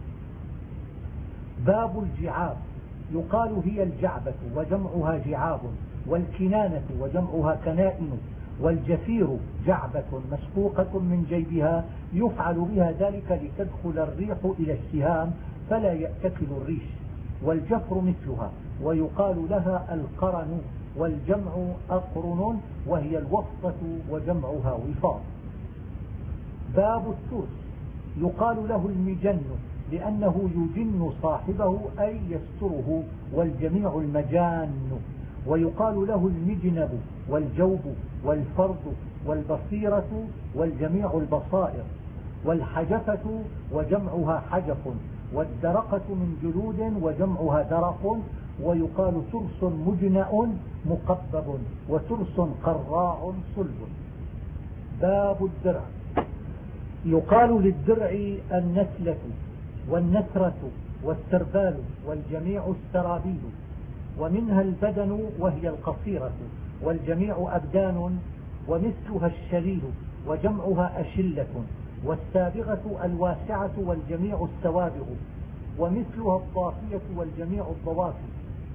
باب الجعاب. يقال هي الجعبة وجمعها جعاب، والكنانة وجمعها كنائن، والجفير جعبة مسقوقة من جيبها يفعل بها ذلك لتدخل الريح إلى السهام فلا يأتكل الريش، والجفر مثلها، ويقال لها القرن، والجمع أقرن، وهي الوسطة وجمعها وفاض. باب الترس. يقال له المجن لأنه يجن صاحبه أي يستره، والجميع المجان. ويقال له المجنب والجوب والفرد والبصيرة والجميع البصائر. والحجفة وجمعها حجف، والدرقة من جلود وجمعها درق. ويقال ترس مجنأ مقبب، وترس قراع صلب. باب الدرع. يقال للدرع النسلة والنثرة والسربال، والجميع السرابيل. ومنها البدن وهي القصيرة، والجميع أبدان، ومثلها الشليل وجمعها أشلة. والسابغة الواسعة والجميع السوابغ، ومثلها الضافية والجميع الضوافي.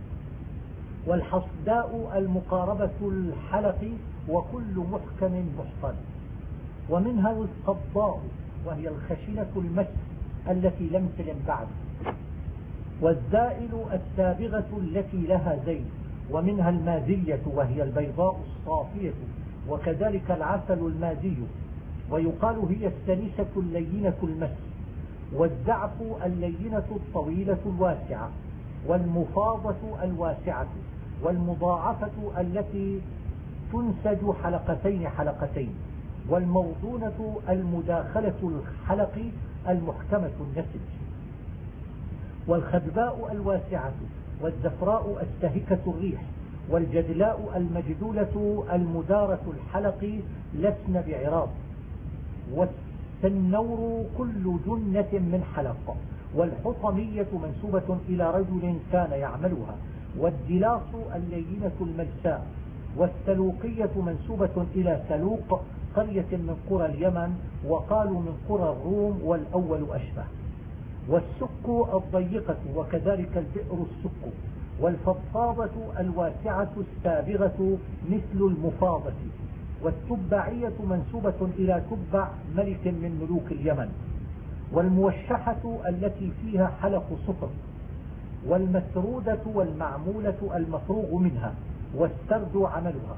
والحصداء المقاربة الحلق، وكل محكم محصن. ومنها القضاء وهي الخشنة المس التي لم تلم بعد. والزائل السابغة التي لها زيت. ومنها المازية وهي البيضاء الصافية، وكذلك العسل المازي. ويقال هي السلسة اللينة المس. والزعف اللينة الطويلة الواسعة، والمفاضة الواسعة، والمضاعفة التي تنسج حلقتين حلقتين، والموضونة المداخلة الحلق المحكمة النسج. والخدباء الواسعة، والزفراء السهكة الريح، والجدلاء المجدولة المدارة الحلق لسن بعراض. والسنور كل جنة من حلق. والحطمية منسوبة إلى رجل كان يعملها. والدلاص اللينة الملساء. والسلوقية منسوبة إلى سلوق قرية من قرى اليمن، وقالوا من قرى الروم، والأول أشبه. والسك الضيقة، وكذلك البئر السك. والفضفاضة الواسعة السابغة مثل المفاضة. والتبعية منسوبة إلى تبع ملك من ملوك اليمن. والموشحة التي فيها حلق صفر. والمسرودة والمعمولة المفروغ منها، والسرد عملها.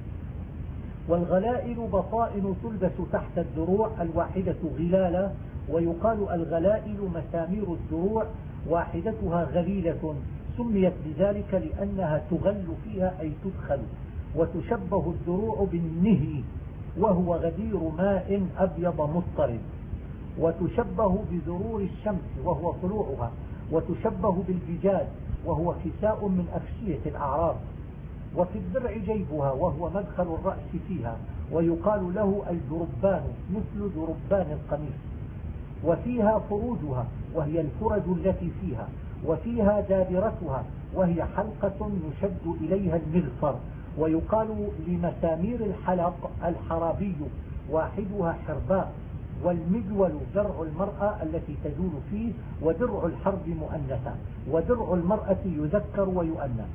والغلائل بطائن تلبس تحت الدروع الواحدة غلالة. ويقال الغلائل مسامير الدروع واحدتها غليلة، سميت بذلك لأنها تغل فيها أي تدخل. وتشبه الدروع بالنهي وهو غدير ماء أبيض مضطرب. وتشبه بذرور الشمس وهو طلوعها. وتشبه بالبجاد وهو كساء من أفشية الأعراب. وفي الدرع جيبها وهو مدخل الرأس فيها، ويقال له الجربان مثل جربان القميص. وفيها فروجها وهي الفرج التي فيها. وفيها دابرتها وهي حلقة يشد إليها المغفر. ويقال لمسامير الحلق الحرابي، واحدها حرباء. والمجول درع المرأة التي تجول فيه، ودرع الحرب مؤنثة، ودرع المرأة يذكر ويؤنث.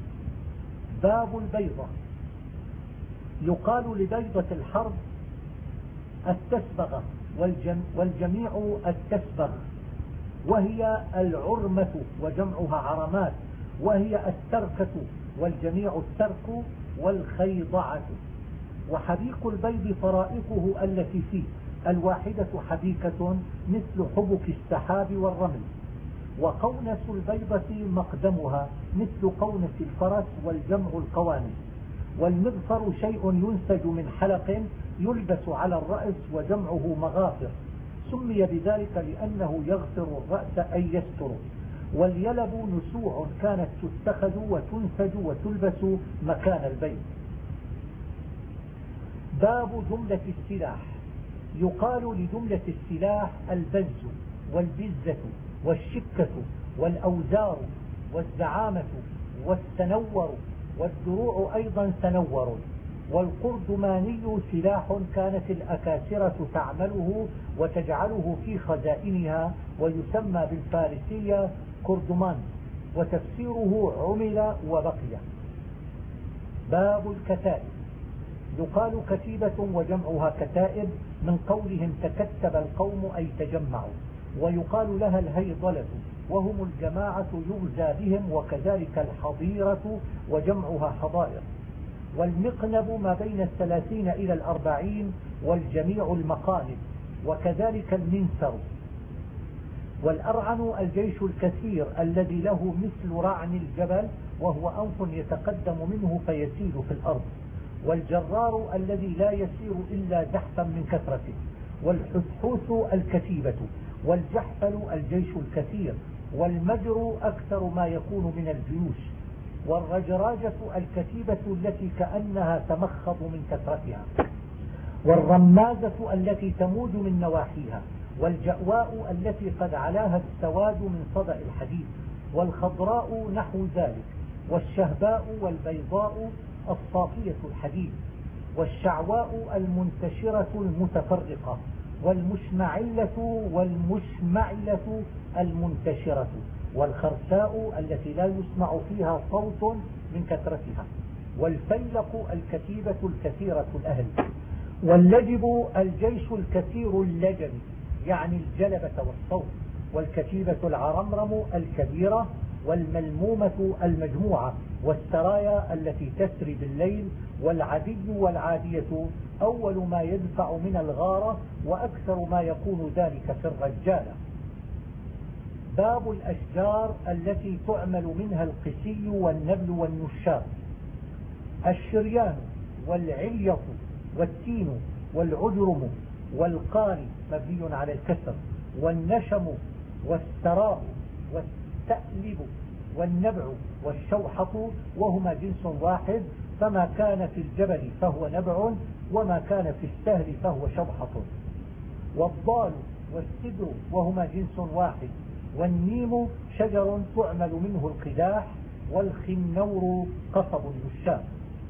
باب البيضة. يقال لبيضة الحرب التسبغة، والجم والجميع التسبغ، وهي العرمة وجمعها عرمات. وهي التركة والجميع الترك، والخيضعة. وحبيق البيض فرائقه التي فيه، الواحدة حبيكة مثل حبك السحاب والرمل. وقونس البيضة مقدمها مثل قونس الفرس والجمع القوانس. والمغفر شيء ينسج من حلق يلبس على الرأس وجمعه مغافر، سمي بذلك لأنه يغفر الرأس أي يستر. واليلب نسوع كانت تتخذ وتنسج وتلبس مكان البيت. باب جملة السلاح. يقال لجملة السلاح البز والبزة والشكة والأوزار والزعامة والسنور، والدروع أيضا سنور. والقردماني سلاح كانت الأكاسرة تعمله وتجعله في خزائنها، ويسمى بالفارسية كردمان، وتفسيره عمل وبقي. باب الكتائب. يقال كتيبة وجمعها كتائب من قولهم تكتب القوم أي تجمعوا. ويقال لها الهيضلة وهم الجماعة يغزى بهم، وكذلك الحضيرة وجمعها حضائر. والمقنب ما بين الثلاثين إلى الأربعين، والجميع المقانب، وكذلك المنسر. والأرعن الجيش الكثير الذي له مثل رعن الجبل، وهو أنف يتقدم منه فيسيل في الأرض. والجرار الذي لا يسير إلا زحفا من كثرته. والحثحوث الكتيبة. والجحفل الجيش الكثير. والمجر أكثر ما يكون من الجيوش. والرجراجة الكتيبة التي كأنها تمخض من كثرتها. والرمازة التي تموج من نواحيها. والجأواء التي قد علاها السواد من صدأ الحديد. والخضراء نحو ذلك. والشهباء والبيضاء الصافية الحديد. والشعواء المنتشرة المتفرقة. والمشمعلة والمشمعلة المنتشرة. والخرساء التي لا يسمع فيها صوت من كثرتها. والفيلق الكتيبة الكثيرة الأهل. واللجب الجيش الكثير اللجب، يعني الجلبة والصوت. والكتيبة العرمرم الكبيرة. والملمومة المجموعة. والسرايا التي تسري بالليل. والعدي والعادية أول ما يدفع من الغارة، وأكثر ما يكون ذلك في الرجالة. باب الأشجار التي تعمل منها القسي والنبل والنشاب. الشريان والعلية والتين والعجرم والقاري مبني على الكسر. والنشم والسراء والتألب والنبع والشوحة، وهما جنس واحد، فما كان في الجبل فهو نبع، وما كان في السهل فهو شوحة. والضال والسدر وهما جنس واحد. والنيم شجر تعمل منه القداح. والخنور قصب النشاب.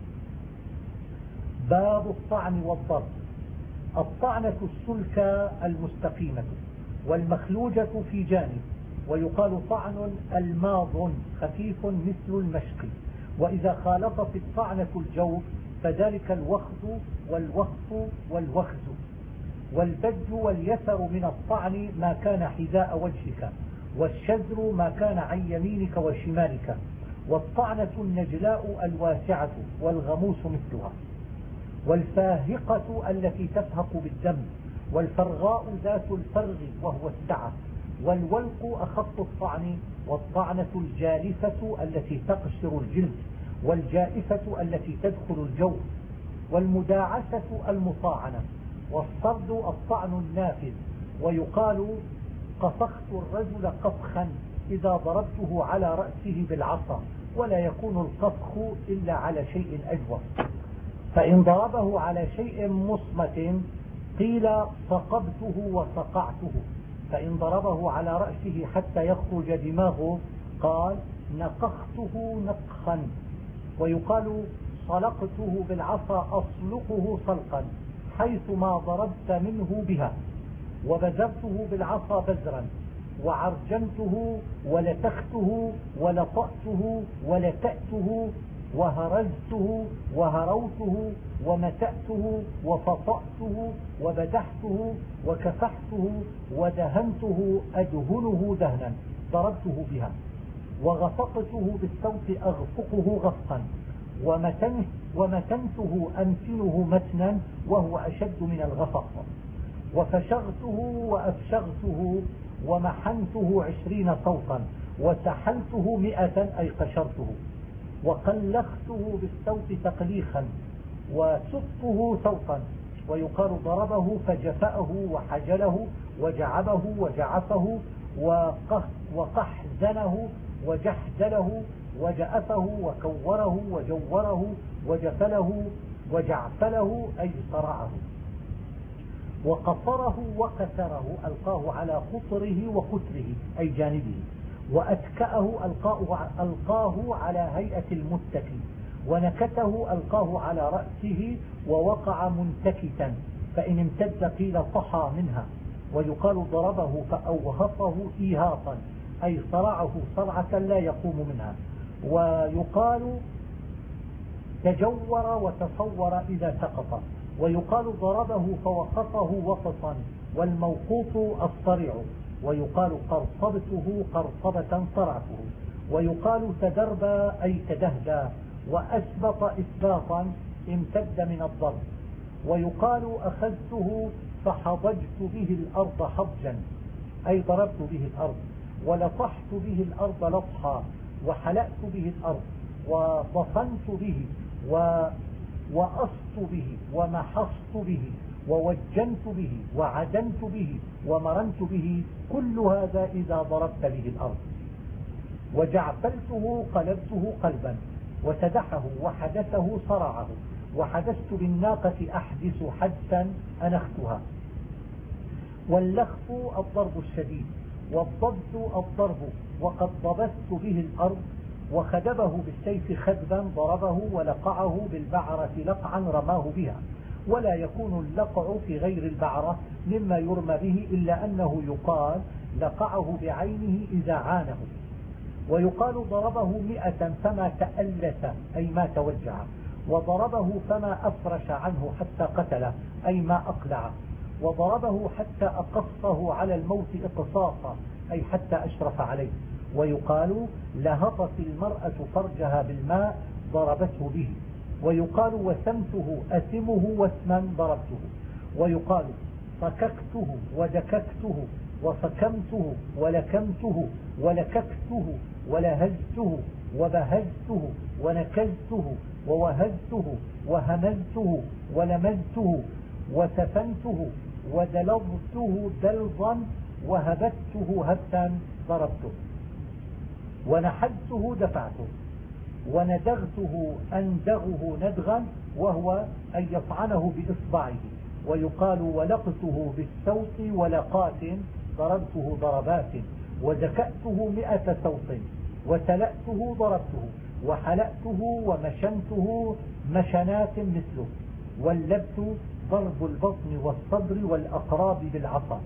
باب الطعن والضرب. الطعنة السلكة المستقيمة، والمخلوجة في جانب. ويقال طعن الماض خفيف مثل المشق. وإذا خالطت الطعنة الجوف فذلك الوخز والوخف والوخز. والبج واليسر من الطعن ما كان حذاء وجهك. والشذر ما كان عن يمينك وشمالك. والطعنة النجلاء الواسعة، والغموس مثلها. والفاهقة التي تفهق بالدم. والفرغاء ذات الفرغ وهو السعة. والولق أخف الطعن. والطعنة الجالفة التي تقشر الجلد. والجائفة التي تدخل الجوف. والمداعسة المطاعنة. والصرد الطعن النافذ. ويقال قفخت الرجل قفخا إذا ضربته على رأسه بالعصا، ولا يكون القفخ إلا على شيء أجوف. فإن ضربه على شيء مصمت قيل صقبته وصقعته. فإن ضربه على رأسه حتى يخرج دماغه قال نقخته نقخا. ويقال صلقته بالعصا أصلقه صلقا، حيث ما ضربت منه بها. وبذرته بالعصا بزرا. وعرجنته ولتخته ولطأته ولتأته وهرزته وهروته ومتأته وفطأته وبدحته وكفحته ودهنته أدهنه دهنا ضربته بها. وغفقته بالصوت أغفقه غفقا. ومتنه ومتنته أمتنه متنا، وهو أشد من الغفق. وفشغته وأفشغته ومحنته عشرين صوتا وسحلته مئة أي قشرته وقلخته بالصوت تقليخا وسبته صوتا. ويقال ضربه فجفأه وحجله وجعبه وجعفه وقحزنه وجحدله وجأفه وكوره وجوره وجفله وجعفله أي صرعه وقصره وكسره ألقاه على قطره وقتره أي جانبه وأتكأه ألقاه, ألقاه على هيئة المتكي ونكته ألقاه على رأسه ووقع منتكتا فإن امتد قيل صحى منها. ويقال ضربه فأوهصه إيهاصا أي صرعه صرعة لا يقوم منها. ويقال تجور وتصور إذا سقط. ويقال ضربه فوقصه وقصا والموقوف الصرع. ويقال قرصبته قرصبة صرعته. ويقال تدربى أي تدهدى وأسبط إسباطا امتد من الضرب. ويقال أخذته فحضجت به الأرض حضجا أي ضربت به الأرض ولطحت به الأرض لطحا وحلأت به الأرض وضفنت به وأصت به ومحصت به ووجنت به وعدنت به ومرنت به كل هذا إذا ضربت به الأرض. وجعفلته قلبته قلبا وسدحه وحدثه صرعه وحدثت بالناقة أحدث حدثا أنختها. واللخف الضرب الشديد والضبط الضرب وقد ضبست به الأرض. وخدبه بالسيف خدبا ضربه ولقعه بالبعرة لقعا رماه بها. ولا يكون اللقع في غير البعرة مما يرمى به إلا أنه يقال لقعه بعينه إذا عانه. ويقال ضربه مئة فما تألس أي ما توجع. وضربه فما أفرش عنه حتى قتله أي ما أقلعه. وضربه حتى أقصه على الموت إقصاصا أي حتى أشرف عليه. ويقال لهطت المرأة فرجها بالماء ضربته به. ويقال وسمته أثمه واسما ضربته. ويقال صككته ودككته وصكمته ولكمته ولككته ولهزته وبهزته ونكزته ووهزته وهمزته ولمزته وسفنته ودلظته دلظا وهبته هبتا ضربته. ونحدته دفعته وندغته أندغه ندغا وهو أن يطعنه بإصبعه. ويقال ولقته بالسوط ولقات ضربته ضربات. وزكأته مئة سوط وسلأته ضربته وحلأته ومشنته مشنات مثله. واللبت ضرب البطن والصدر والأقراب بالعصا.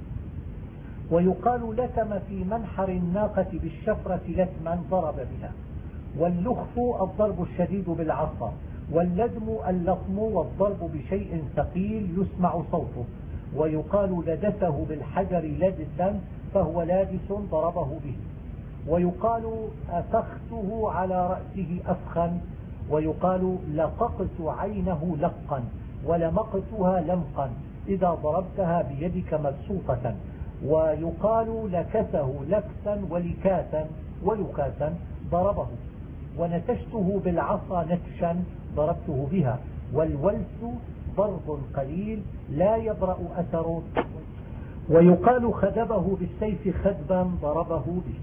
ويقال لتم في منحر الناقة بالشفرة لتما ضرب بها. واللخف الضرب الشديد بالعصا. واللدم اللطم والضرب بشيء ثقيل يسمع صوته. ويقال لدسه بالحجر لدسا فهو لادس ضربه به. ويقال أفخته على رأسه أفخا. ويقال لققت عينه لقا ولمقتها لمقا إذا ضربتها بيدك مبسوطة. ويقال لكسه لكسا ولكاسا ولكاسا ضربه. ونتشته بالعصا نتشا ضربته بها. والولس ضرب قليل لا يبرأ أثره. ويقال خدبه بالسيف خدبا ضربه به.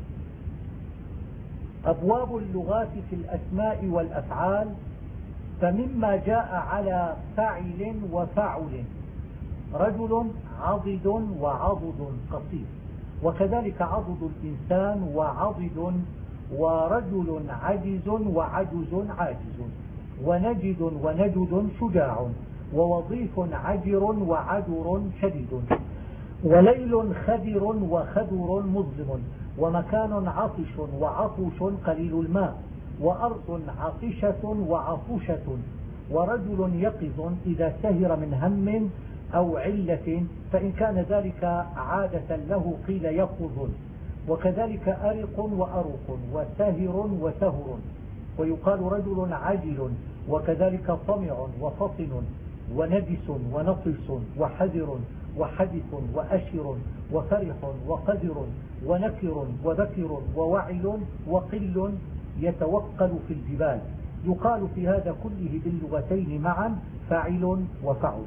أبواب اللغات في الأسماء والأفعال. فمما جاء على فاعل وفاعل رجل عضد وعضد قصير. وكذلك عضد الإنسان وعضد. ورجل عجز وعجز عاجز. ونجد ونجد شجاع. ووظيف عجر وعجر شديد. وليل خدر وخدر مظلم. ومكان عطش وعطش قليل الماء. وأرض عطشة وعطشة. ورجل يقظ إذا سهر من هم أو علة فإن كان ذلك عادة له قيل يقظ. وكذلك أرق وأرق وسهر وسهر. ويقال رجل عجل. وكذلك طمع وفطن ونجس ونطس وحذر وحدث وأشر وفرح وقذر ونكر وبكر ووعل وقل يتوقل في الجبال. يقال في هذا كله باللغتين معا فاعل وفعل.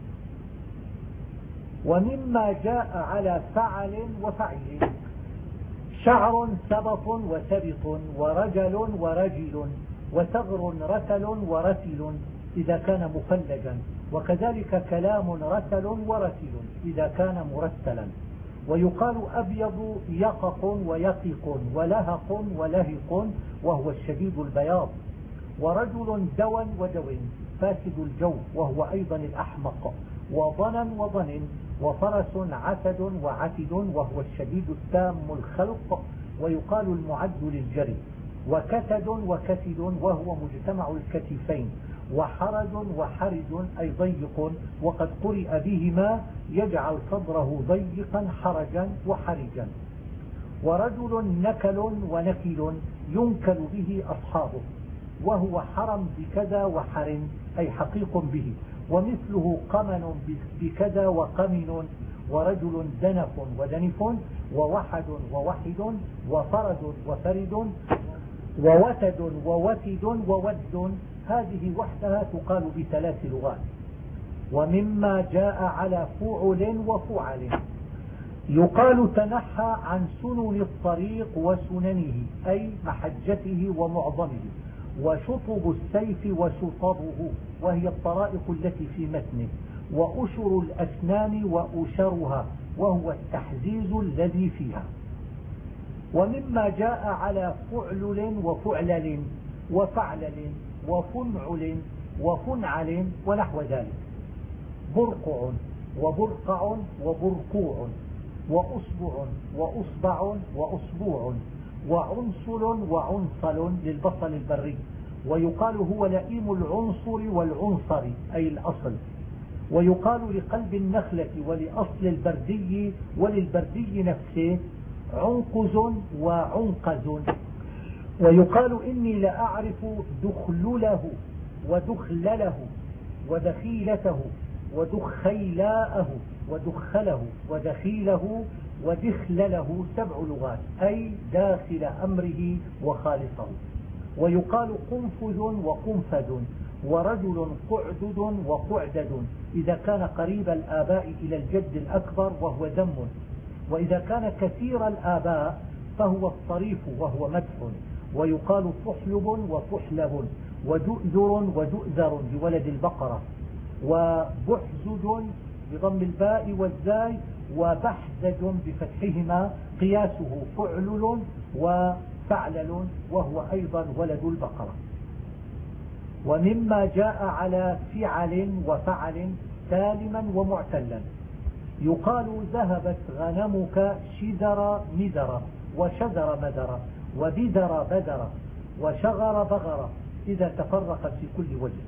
ومما جاء على فعل وفعل: شعر سبط وسبط، ورجل ورجل، وثغر رتل ورتل إذا كان مفلجا، وكذلك كلام رتل ورتل إذا كان مرتلا. ويقال أبيض يقق ويقق، ولهق ولهق وهو الشديد البياض. ورجل دوا ودو فاسد الجو وهو أيضا الأحمق. وضنا وضن، وفرس عتد وعتد وهو الشديد التام الخلق ويقال المعد للجري. وكسد وكسد وهو مجتمع الكتفين. وحرج وحرج أي ضيق، وقد قرئ بهما يجعل صدره ضيقا حرجا وحرجا. ورجل نكل ونكل ينكل به أصحابه، وهو حرم بكذا وحر أي حقيق به، ومثله قمن بكذا وقمن. ورجل دنف ودنف، ووحد ووحد، وفرد وفرد، ووتد ووتد وود. هذه وحدها تقال بثلاث لغات. ومما جاء على فعل وفعل: يقال تنحى عن سنن الطريق وسننه أي محجته ومعظمه. وشطب السيف وشطبه وهي الطرائق التي في متنه. وأشر الأسنان وأشرها وهو التحزيز الذي فيها. ومما جاء على فعلل وفعلل وفعلل وفنعل وفنعل ونحو ذلك: برقع وبرقع وبرقوع، وأصبع وأصبع وأصبوع، وعنصل وعنصل للبصل البري. ويقال هو لئيم العنصر والعنصر أي الأصل. ويقال لقلب النخلة ولأصل البردي وللبردي نفسه عنقز وعنقز. ويقال إني لأعرف دخلله ودخلله ودخيلته ودخيلاءه ودخله ودخيله ودخلله سبع لغات أي داخل أمره وخالصه. ويقال قنفذ وقنفذ، ورجل قعدد وقعدد إذا كان قريب الآباء إلى الجد الأكبر وهو ذم. وإذا كان كثير الآباء فهو الطريف وهو مدح. ويقال طحلب وطحلب، ودؤذر ودؤذر بولد البقرة، وبحزج بضم الباء والزاي، وبحزج بفتحهما قياسه فعلل وفعلل وهو أيضا ولد البقرة. ومما جاء على فعل وفعل سالما ومعتلا: يقال ذهبت غنمك شذر مذر، وشذر مذر، وبذر بدر، وشغر بغر إذا تفرقت في كل وجه.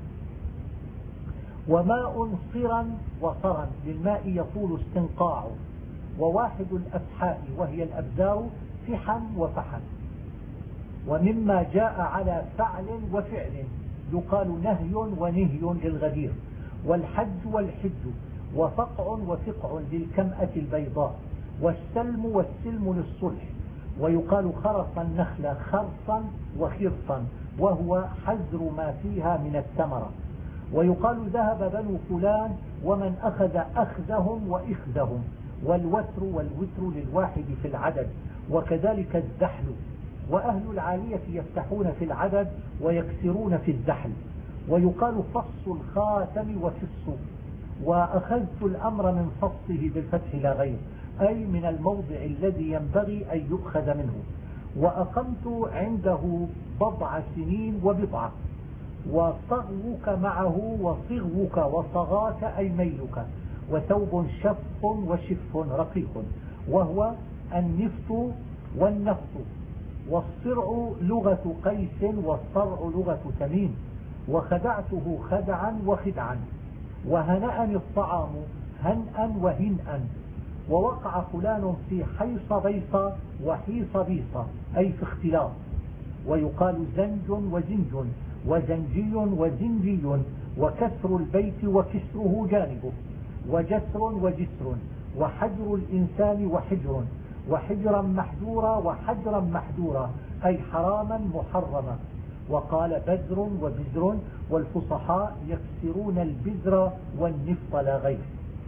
وماء صرا وصرا للماء يطول استنقاعه. وواحد الأفحاء وهي الأبزار فحا وفحا. ومما جاء على فعل وفعل: يقال نهي ونهي للغدير، والحج والحج، وفقع وفقع للكمأة البيضاء، والسلم والسلم للصلح. ويقال خرص النخل خرصا وخرصا وهو حزر ما فيها من الثمرة. ويقال ذهب بنو فلان ومن أخذ أخذهم وإخذهم. والوتر والوتر للواحد في العدد، وكذلك الزحل. وأهل العالية يفتحون في العدد ويكسرون في الزحل. ويقال فص الخاتم وفص، وأخذت الأمر من فصه بالفتح لا غير أي من الموضع الذي ينبغي أن يؤخذ منه. وأقمت عنده بضع سنين وبضعة. وصغوك معه وصغوك وصغاك أي ميلك. وثوب شف وشف رقيق وهو النفط والنفط. والصرع لغة قيس والصرع لغة تميم. وخدعته خدعا وخدعا. وهنأني الطعام هنأ وهنأ. ووقع فلان في حيص بيص وحيص بيص أي في اختلاط. ويقال زنج وزنج وزنجي وزنجي، وكسر البيت وكسره جانبه. وجسر وجسر، وحجر الإنسان وحجر، وحجرا محجورا وحجرا محجورا، أي حراما محرما. وقال بذر وبزر، والفصحاء يكسرون البزر والنفط لا غير.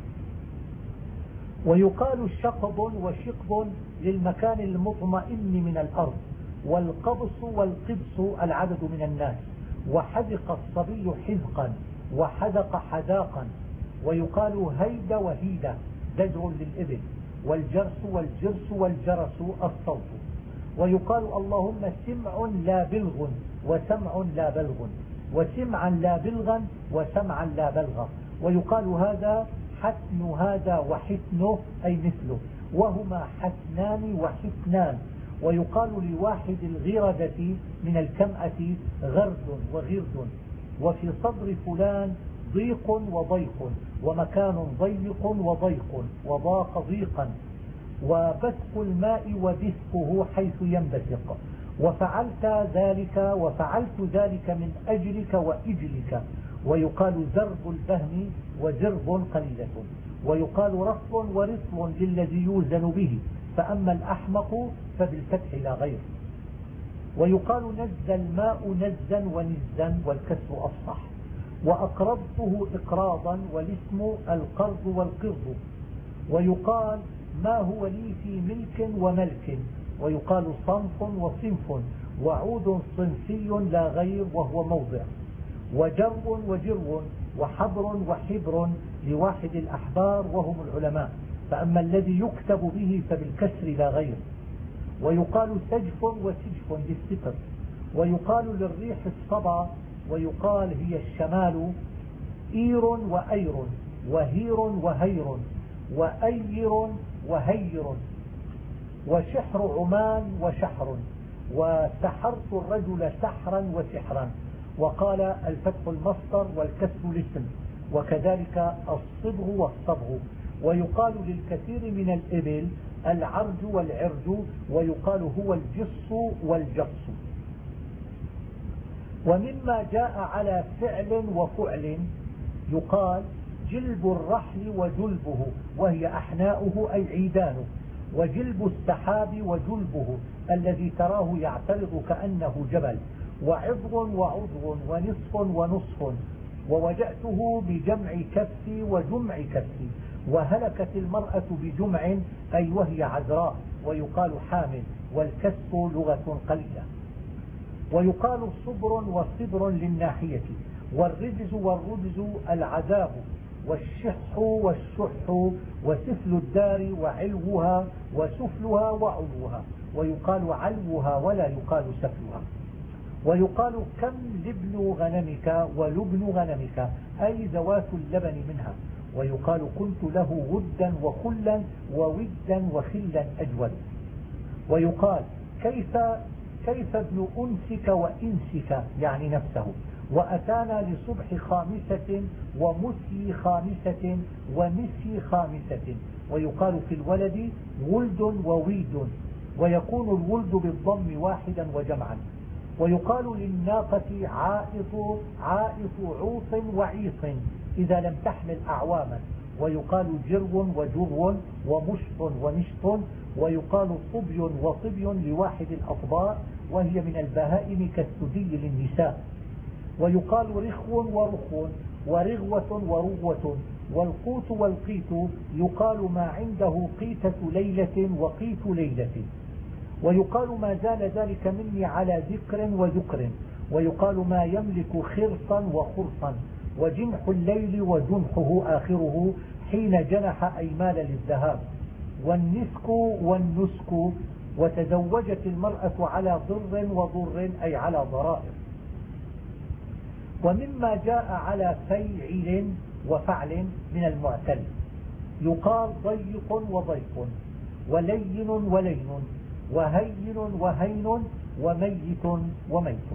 ويقال شقب وشقب للمكان المطمئن من الأرض، والقبص والقبص العدد من الناس. وحذق الصبي حذقا، وحذق حذاقا. ويقال هيد وهيدة زجر للإبل، والجرس والجرس والجرس الصوت. ويقال اللهم سمع لا بلغ، وسمع لا بلغ، وسمعا لا بلغا، وسمعا لا بلغا. ويقال هذا حتن هذا وحتنه أي مثله، وهما حتنان وحتنان. ويقال لواحد الغردة من الكمأة غرد وغرد. وفي صدر فلان ضيق وضيق، ومكان ضيق وضيق، وضاق ضيقا. وبثق الماء وبثقه حيث ينبثق. وفعلت ذلك وفعلت ذلك من أجلك وإجلك. ويقال زرب البهم وزرب قليلة. ويقال رطل ورطل للذي يوزن به، فأما الأحمق فبالفتح لا غير. ويقال نز الماء نزا ونزا، والكسر أفصح. وأقرضته إقراضا، والاسم القرض والقرض. ويقال ما هو لي في ملك وملك. ويقال صنف وصنف، وعود صنفي لا غير وهو موضع. وجر وجر، وحبر وحبر لواحد الأحبار وهم العلماء، فأما الذي يكتب به فبالكسر لا غير. ويقال سجف وسجف للستر. ويقال للريح الصبا. ويقال هي الشمال. إير وأير، وهير وهير، وأير وهير. وشحر عمان وشحر. وسحرت الرجل سحرا وسحرا. وقال الفتح المصدر والكسر الاسم، وكذلك الصبغ والصبغ. ويقال للكثير من الإبل العرج والعرج. ويقال هو الجص والجص. ومما جاء على فعل وفعل يقال جلب الرحل وجلبه، وهي أحناؤه أي عيدانه. وجلب السحاب وجلبه الذي تراه يعترض كأنه جبل. وعضغ وعضغ، ونصف ونصف. ووجأته بجمع كفي وجمع كفي. وهلكت المرأة بجمع أي وهي عذراء. ويقال حامل، والكسر لغة قليلة. ويقال صبر وصبر للناحية. والرجز والرجز العذاب. والشح والشح. وسفل الدار وعلوها، وسفلها وعلوها. ويقال علوها ولا يقال سفلها. ويقال كم لبن غنمك ولبن غنمك، أي ذوات اللبن منها. ويقال كنت له ودا وخلا، وودا وخلا أجود. ويقال كيف كيف ابن أنسك وإنسك، يعني نفسه. وأتانا لصبح خامسة، ومسي خامسة، ومسي خامسة. ويقال في الولد ولد وويد، ويكون الولد بالضم واحدا وجمعا. ويقال للناقة عائط عائط عوط وعيط إذا لم تحمل أعواما. ويقال جرو وجر، ومشط ونشط. ويقال طبي وطبي لواحد الأطباء، وهي من البهائم كالثدي للنساء. ويقال رخو ورخو، ورغوة ورغوة. والقوت والقيت يقال ما عنده قيتة ليلة وقيت ليلة. ويقال ما زال ذلك مني على ذكر وذكر. ويقال ما يملك خرصا وخرصا. وجنح الليل وجنحه آخره حين جنح أي مال للذهاب. والنسك والنسك. وتزوجت المرأة على ضر وضر، أي على ضرائر. ومما جاء على فيعل وفعل من المعتل يقال ضيق وضيق، ولين ولين، وهين وهين، وميت وميت.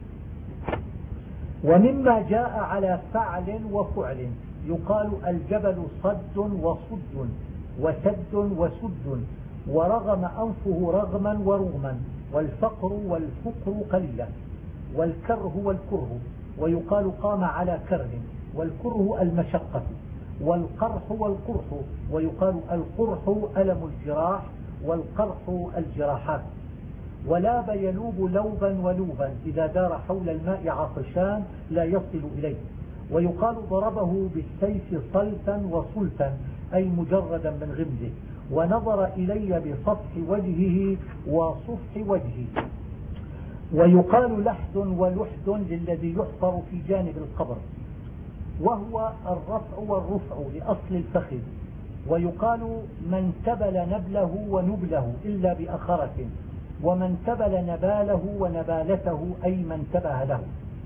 ومما جاء على فعل وفعل يقال الجبل صد وصد، وسد وسد. ورغم أنفه رغما ورغما. والفقر والفقر قليلا. والكره والكره. ويقال قام على كره. والكره المشقة. والقرح والقرح، ويقال القرح ألم الجراح والقرح الجراحات. ولاب يلوب لوبا ولوبا، إذا دار حول الماء عطشان لا يصل إليه. ويقال ضربه بالسيف صلتا وصلتا، أي مجردا من غمزه، ونظر إلي بسطح وجهه وصفح وجهه. ويقال لحد ولحد للذي يحفر في جانب القبر، وهو الرفع والرفع لأصل الفخذ. ويقال من تبل نبله ونبله إلا بأخرة، ومن تبل نباله ونبالته أي من تبه له.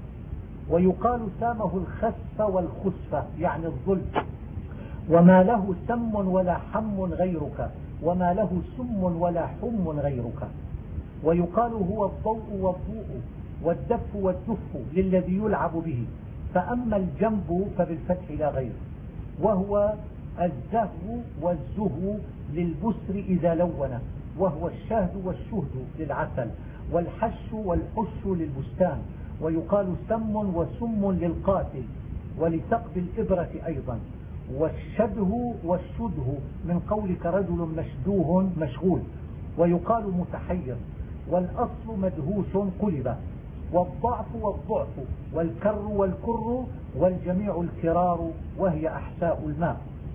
ويقال سامه الخسف والخسف يعني الظلم. وما له سم ولا حم غيرك، وما له سم ولا حم غيرك. ويقال هو الضوء والضوء والدف والدف للذي يلعب به، فأما الجنب فبالفتح لا غير. وهو الزهو والزهو للبسر إذا لونه، وهو الشهد والشهد للعسل، والحش والحش للبستان. ويقال سم وسم للقاتل ولثقب الإبرة أيضا. والشده والشده من قولك رجل مشدوه مشغول. ويقال متحير. والأصل مدهوش قلب. والضعف والضعف والكر والكر والجميع الكرار، وهي أحساء الماء.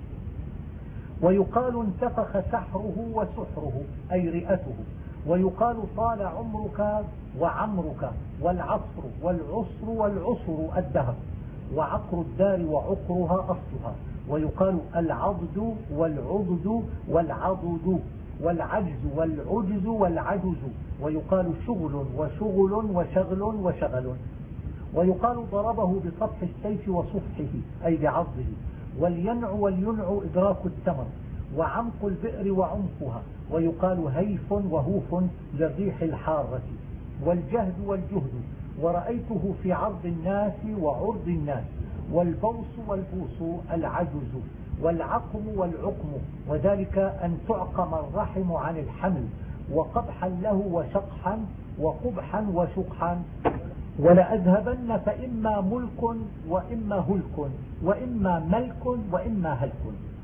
ويقال انتفخ سحره وسحره أي رئته. ويقال طال عمرك وعمرك، والعصر والعصر والعصر الدهر، وعقر الدار وعقرها أصلها. ويقال العضد والعضد والعضد، والعجز والعجز والعجز. ويقال شغل وشغل وشغل وشغل. ويقال ضربه بصفح السيف وصفحه أي بعضه. والينع والينع إدراك التمر، وعمق البئر وعمقها. ويقال هيف وهوف للريح الحارة. والجهد والجهد، ورأيته في عرض الناس وعرض الناس. والبوس والبوس العجز. والعقم والعقم، وذلك أن تعقم الرحم عن الحمل. وقبحا له وشقحا وقبحا وشقحا. ولأذهبن فإما ملك وإما هلك، وإما ملك وإما هلك.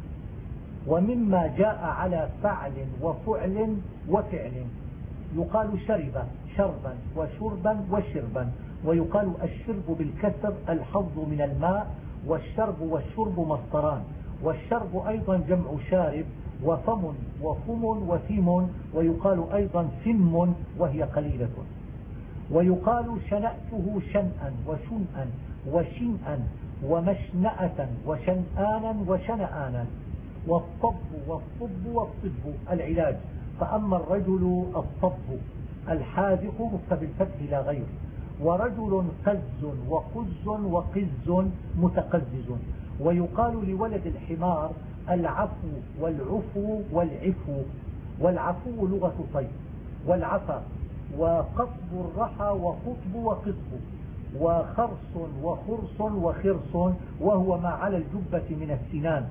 ومما جاء على فعل وفعل وفعل، يقال شرب شربا وشربا وشربا. ويقال الشرب بالكسر الحظ من الماء، والشرب والشرب مصدران. والشرب أيضا جمع شارب، وفم وفم وفم. ويقال أيضا فم وهي قليلة. ويقال شنأته شنأا وشنأا وشنأا ومشنأة وشنآنا وشنآنا. والطب والطب والطب العلاج. فأما الرجل الطب الحاذق فبالفتح لا غير. ورجل قز وقز وقز متقزز. ويقال لولد الحمار العفو والعفو والعفو. والعفو لغة طيب والعفا. وقطب الرحى وقطب وقطب. وخرص وخرص وخرص، وهو ما على الجبة من السنان.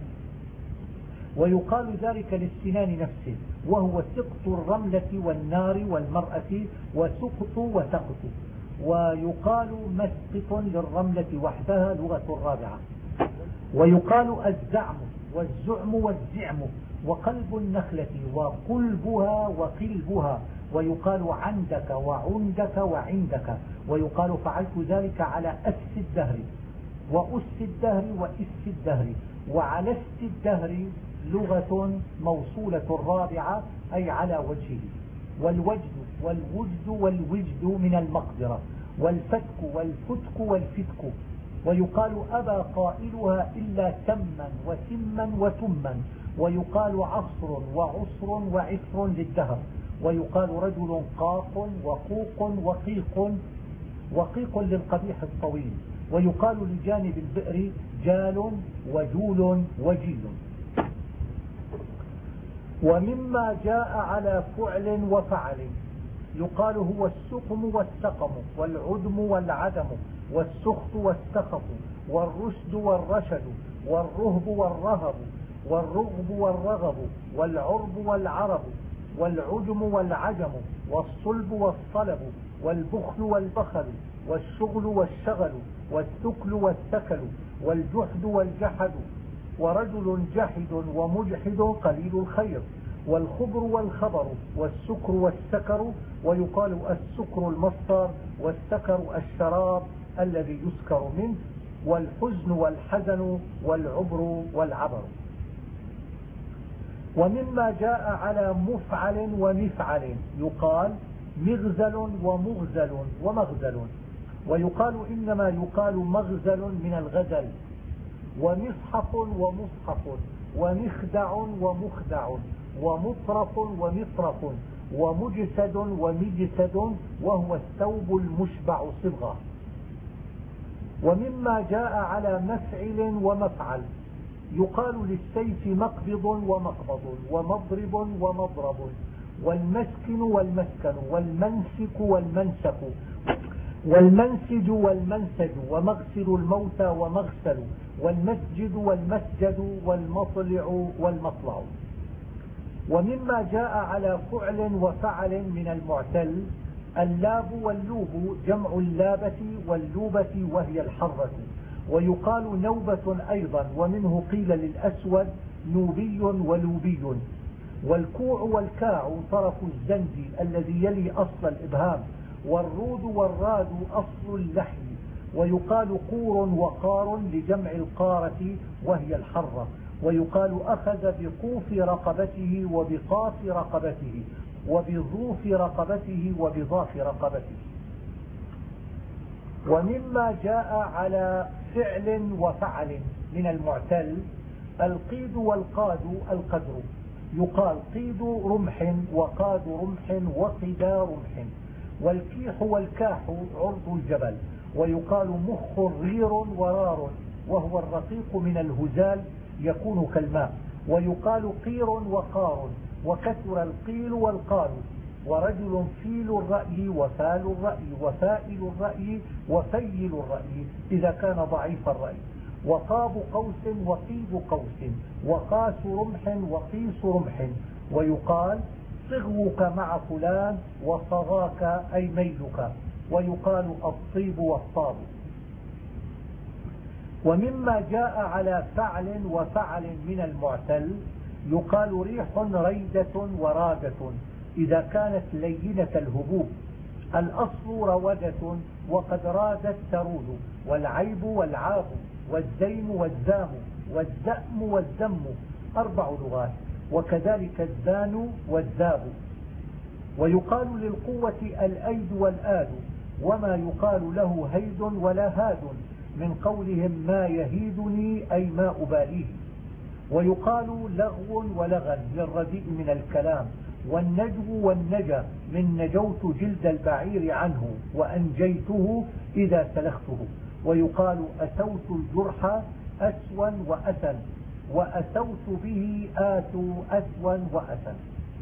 ويقال ذلك للسنان نفسه، وهو سقط الرملة والنار والمرأة، وسقط وسقط. ويقال مسقط للرملة وحدها لغة الرابعة. ويقال الزعم والزعم والزعم. وقلب النخلة وقلبها وقلبها. ويقال عندك وعندك وعندك. ويقال فعلت ذلك على أس الدهر وأس الدهر وإس الدهر. وعلى أس الدهر لغة موصولة الرابعة أي على وجهه. والوجد والوجد والوجد من المقدرة. والفتك والفتك والفتك. ويقال أبى قائلها إلا تما وتما وتما. ويقال عصر وعصر وعسر للدهر. ويقال رجل قاق وقوق وقيق، وقيق للقبيح الطويل. ويقال لجانب البئر جال وجول وجيل. ومما جاء على فعل وفعل، يقال هو السقم والسقم والعدم والعدم والسخط والسخط والرشد والرشد والرهب والرهب والرغب والرغب والعرب والعرب والعجم والعجم والصلب والصلب والبخل والبخل والشغل والشغل والثكل والثكل والجحد والجحد ورجل جحد ومجحد قليل الخير، والخبر والخبر، والسكر والسكر، ويقال السكر المصدر والسكر الشراب الذي يسكر منه، والحزن والحزن والعبر والعبر. ومما جاء على مفعل ومفعل يقال مغزل ومغزل ومغزل، ويقال إنما يقال مغزل من الغزل، ومصحف ومصحف، ومخدع ومخدع، ومطرف ومطرف، ومجسد ومجسد، وهو الثوب المشبع صبغة. ومما جاء على مفعل ومفعل يقال للسيف مقبض ومقبض، ومضرب ومضرب، والمسكن والمسكن، والمنسك والمنسك، والمنسج والمنسج، ومغسل الموتى ومغسل، والمسجد والمسجد، والمطلع والمطلع. ومما جاء على فعل وفعل من المعتل اللاب واللوب جمع اللابة واللوبة وهي الحرة، ويقال نوبة أيضا، ومنه قيل للأسود نوبي ولوبي. والكوع والكاع طرف الزند الذي يلي أصل الإبهام، والرود والراد أصل اللحم، ويقال قور وقار لجمع القارة وهي الحرة، ويقال أخذ بقوف رقبته وبقاف رقبته وبظوف رقبته وبضاف رقبته. ومما جاء على فعل وفعل من المعتل القيد والقاد القدر، يقال قيد رمح وقاد رمح وقدا رمح، والكيح والكاح عرض الجبل، ويقال مخ رير ورار، وهو الرقيق من الهزال يكون كالماء، ويقال قير وقار، وكثر القيل والقال، ورجل فيل الرأي وفال الرأي وفائل الرأي وفيل الرأي إذا كان ضعيف الرأي، وقاب قوس وقيب قوس، وقاس رمح وقيس رمح، ويقال صغوك مع فلان وصغاك أي ميلك، ويقال الطيب والطاب. ومما جاء على فعل وفعل من المعتل يقال ريح ريدة ورادة إذا كانت لينة الهبوب، الأصل رودة وقد رادت ترود، والعيب والعاب، والزيم والزام، والزأم والزم أربع لغات، وكذلك الزان والزاب. ويقال للقوة الأيد والآد، وما يقال له هيد ولا هاد من قولهم ما يهيدني أي ما أباليه. ويقال لغو ولغن للرديء من الكلام، والنجو والنجا من نجوت جلد البعير عنه وأنجيته إذا سلخته. ويقال أسوت الجرح أسوا وأسا، وأسوت به آتوا أسوا وأسا.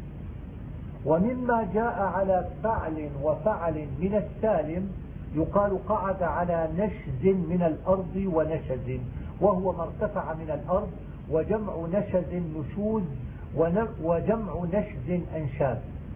ومما جاء على فعل وفعل من السالم يقال قعد على نشز من الأرض ونشز، وهو ما ارتفع من الأرض، وجمع نشز نشوز، وجمع نشز أنشاز.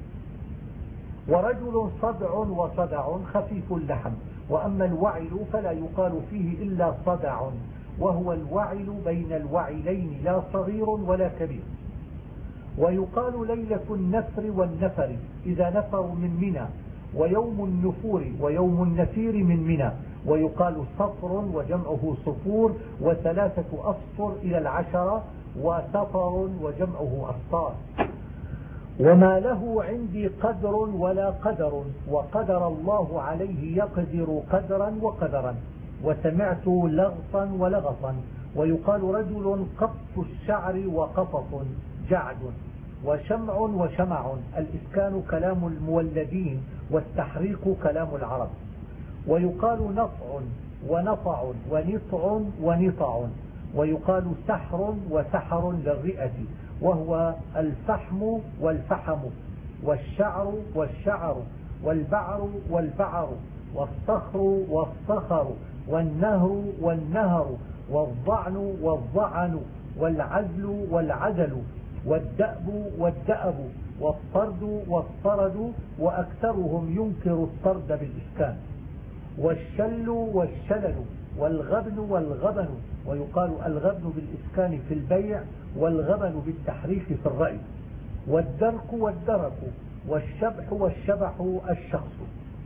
ورجل صدع وصدع خفيف اللحم، وأما الوعل فلا يقال فيه إلا صدع، وهو الوعل بين الوعلين لا صغير ولا كبير. ويقال ليلة النفر والنفر إذا نفروا من منى، ويوم النفور ويوم النفير من منى، ويقال صفر وجمعه صفور، وثلاثة أصفر إلى العشرة، وسفر وجمعه أسطار. وما له عندي قدر ولا قدر، وقدر الله عليه يقدر قدرا وقدرا، وسمعت لغطا ولغطا. ويقال رجل قط الشعر وقطط جعد، وشمع وشمع، الإسكان كلام المولدين، والتحريك كلام العرب. ويقال نطع ونطع ونطع ونطع، ويقال سحر وسحر للرئة، وهو الفحم والفحم، والشعر والشعر، والبعر والبعر، والصخر والصخر، والنهر والنهر، والضعن والضعن، والعزل والعزل، والدأب والدأب، والطرد والطرد، وأكثرهم ينكر الطرد بالإسكان. والشل والشلل، والغبن والغبن، ويقال الغبن بالإسكان في البيع والغبن بالتحريك في الرأي. والدرك والدرك، والشبح والشبح الشخص.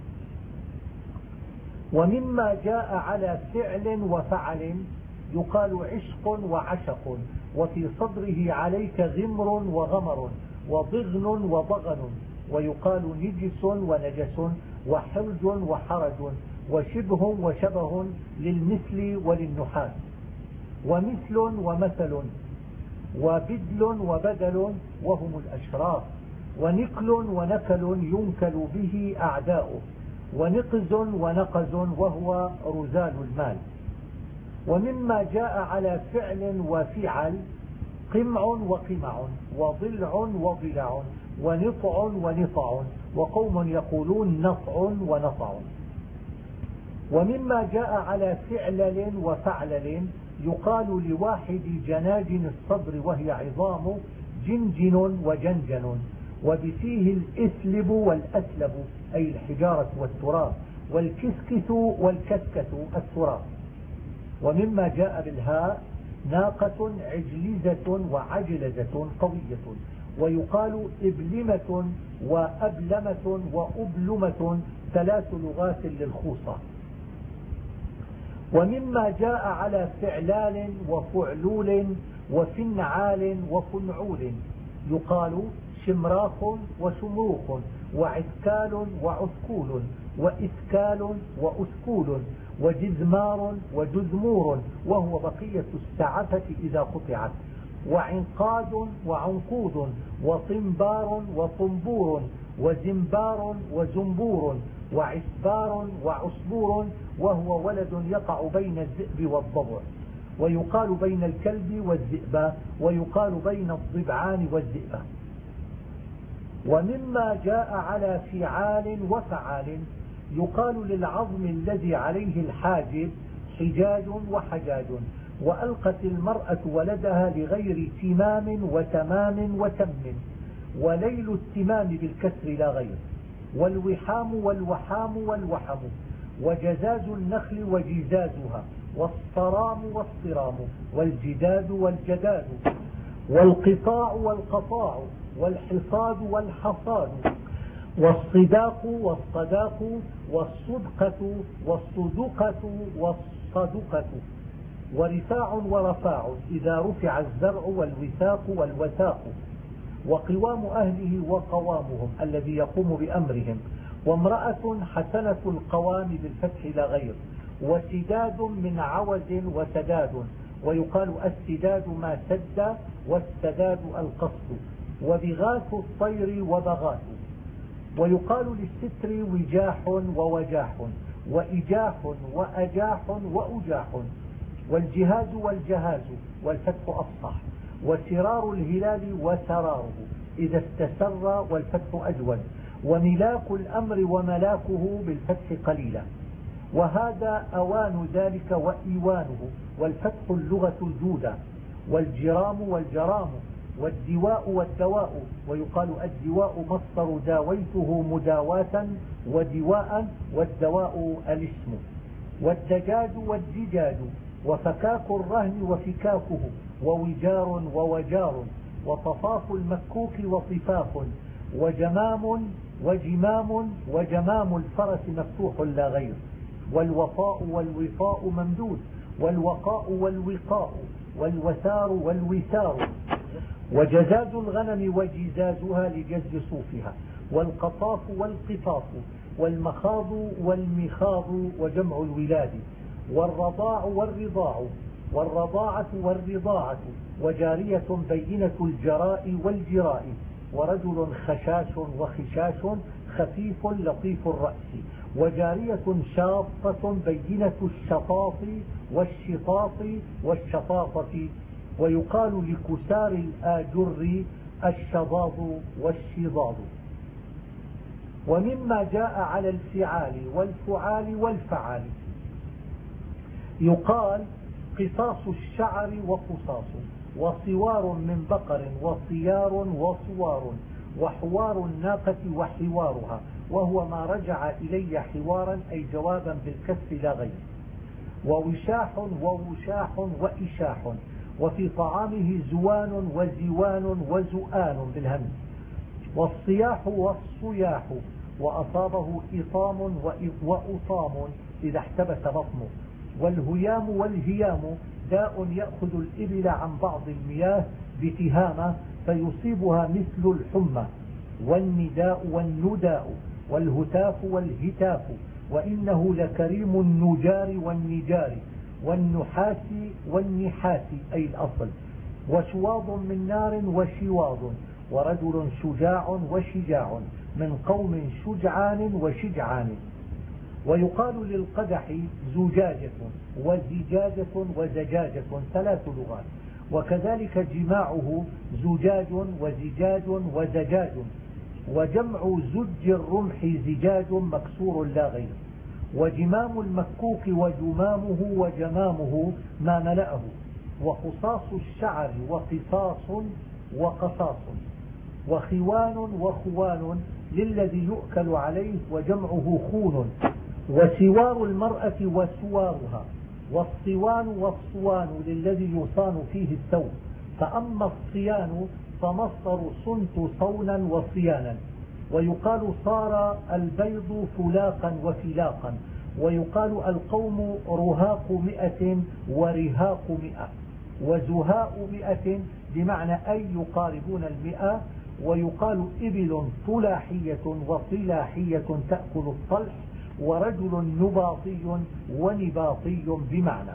ومما جاء على فعل وفعل يقال عشق وعشق، وفي صدره عليك غمر وغمر، وضغن وضغن، ويقال نجس ونجس، وحرج وحرج، وشبه وشبه للمثل وللنحاس. ومثل ومثل، وبدل وبدل وهم الأشراف. ونكل ونكل ينكل به أعداؤه. ونقز ونقز وهو رزال المال. ومما جاء على فعل وفعل قمع وقمع، وضلع وضلع، ونطع ونطع، وقوم يقولون نطع ونطع. ومما جاء على فعلل وفعلل يقال لواحد جناجن الصدر وهي عظام جنجن وجنجن، وبفيه الإثلب والأثلب أي الحجارة والتراب، والكسكس والكسكس التراب. ومما جاء بالهاء ناقة عجلزة وعجلزة قوية، ويقال إبلمة وأبلمة وأبلمة ثلاث لغات للخوصة. ومما جاء على فعلال وفعلول وفنعال وفنعول يقال شمراخ وشمروخ، وعسكال وعسكول، وإسكال وأسكول، وجزمار وجزمور وهو بقية السعفة إذا قطعت، وعنقاد وعنقود، وطنبار وطنبور، وزنبار وزنبور، وعسبار وعصبور وهو ولد يقع بين الذئب والضبع، ويقال بين الكلب والذئب، ويقال بين الضبعان والذئب. ومما جاء على فعال وفعال يقال للعظم الذي عليه الحاجب حجاج وحجاج. وألقت المرأة ولدها لغير تمام وتمام وتم، وليل التمام بالكسر لا غير. والوحام والوحام والوحم، وجزاز النخل وجزازها، والصرام والصرام، والجداد والجداد، والقطاع والقطاع، والحصاد والحصاد، والصداق والصداق، والصدقة والصدقة والصدقة. ورفاع ورفاع إذا رفع الزرع والوثاق والوثاق. وقوام أهله وقوامهم الذي يقوم بأمرهم. وامرأة حسنة القوام بالفتح لا غير. وسداد من عوز وسداد، ويقال السداد ما سد، والسداد القصد. وبغاث الطير وبغاث. ويقال للستر وجاح ووجاح، وإجاح وأجاح وأجاح. والجهاز والجهاز والفتح أفصح. وسرار الهلال وسراره إذا استسر والفتح أجود. وملاك الأمر وملاكه بالفتح قليلا. وهذا أوان ذلك وإيوانه، والفتح اللغة الجودة. والجرام والجرام، والدواء والدواء، ويقال الدواء مصدر داويته مداواة ودواء، والدواء الاسم. والدجاج والدجاج، وفكاك الرهن وفكاكه، ووجار ووجار، وطفاف المكوك وطفاف، وجمام وجمام، وجمام الفرس مفتوح لا غير. والوفاء والوفاء ممدود. والوقاء والوقاء، والوثار والوثار. وجزاز الغنم وجزازها لجز صوفها. والقطاف والقطاف، والمخاض والمخاض وجمع الولاد. والرضاع والرضاع، والرضاعة والرضاعة. وجارية بينة الجراء والجراء. ورجل خشاش وخشاش خفيف لطيف الرأس. وجارية شاطة بينة الشطاط والشطاط والشطاطة. ويقال لكسار الآجر الشضاض والشضاض. ومما جاء على الفعال والفعال والفعال يقال قصاص الشعر وقصاص، وصوار من بقر، وصيار وصوار، وحوار الناقة وحوارها، وهو ما رجع إلي حوارا أي جوابا بالكسر لا غير. ووشاح ووشاح وإشاح. وفي طعامه زوان وزوان وزؤان بالهمز. والصياح والصياح وأصابه إطام وأطام إذا احتبس بطنه. والهيام والهيام داء يأخذ الإبل عن بعض المياه بتهامة فيصيبها مثل الحمى. والنداء والنداء والهتاف والهتاف. وإنه لكريم النجار والنجار والنحاس والنحاس أي الأصل. وشواظ من نار وشواظ. ورجل شجاع وشجاع من قوم شجعان وشجعان. ويقال للقدح زجاجة وزجاجة وزجاجة ثلاث لغات. وكذلك جماعه زجاج وزجاج وزجاج. وجمع زج الرمح زجاج مكسور لا غير. وجمام المكوك وجمامه وجمامه ما ملأه. وخصاص الشعر وقصاص وقصاص. وخوان وخوان للذي يؤكل عليه وجمعه خون. وسوار المرأة وسوارها. والصوان والصوان للذي يصان فيه الثوب. فأما الصيان فمصدر صنت صونا وصيانا. ويقال صار البيض فلاقا وفلاقا. ويقال القوم رهاق مئة ورهاق مئة. وزهاء مئة بمعنى أي يقاربون المئة. ويقال إبل طلاحية وطلاحية تأكل الطلح. ورجل نباطي ونباطي بمعنى.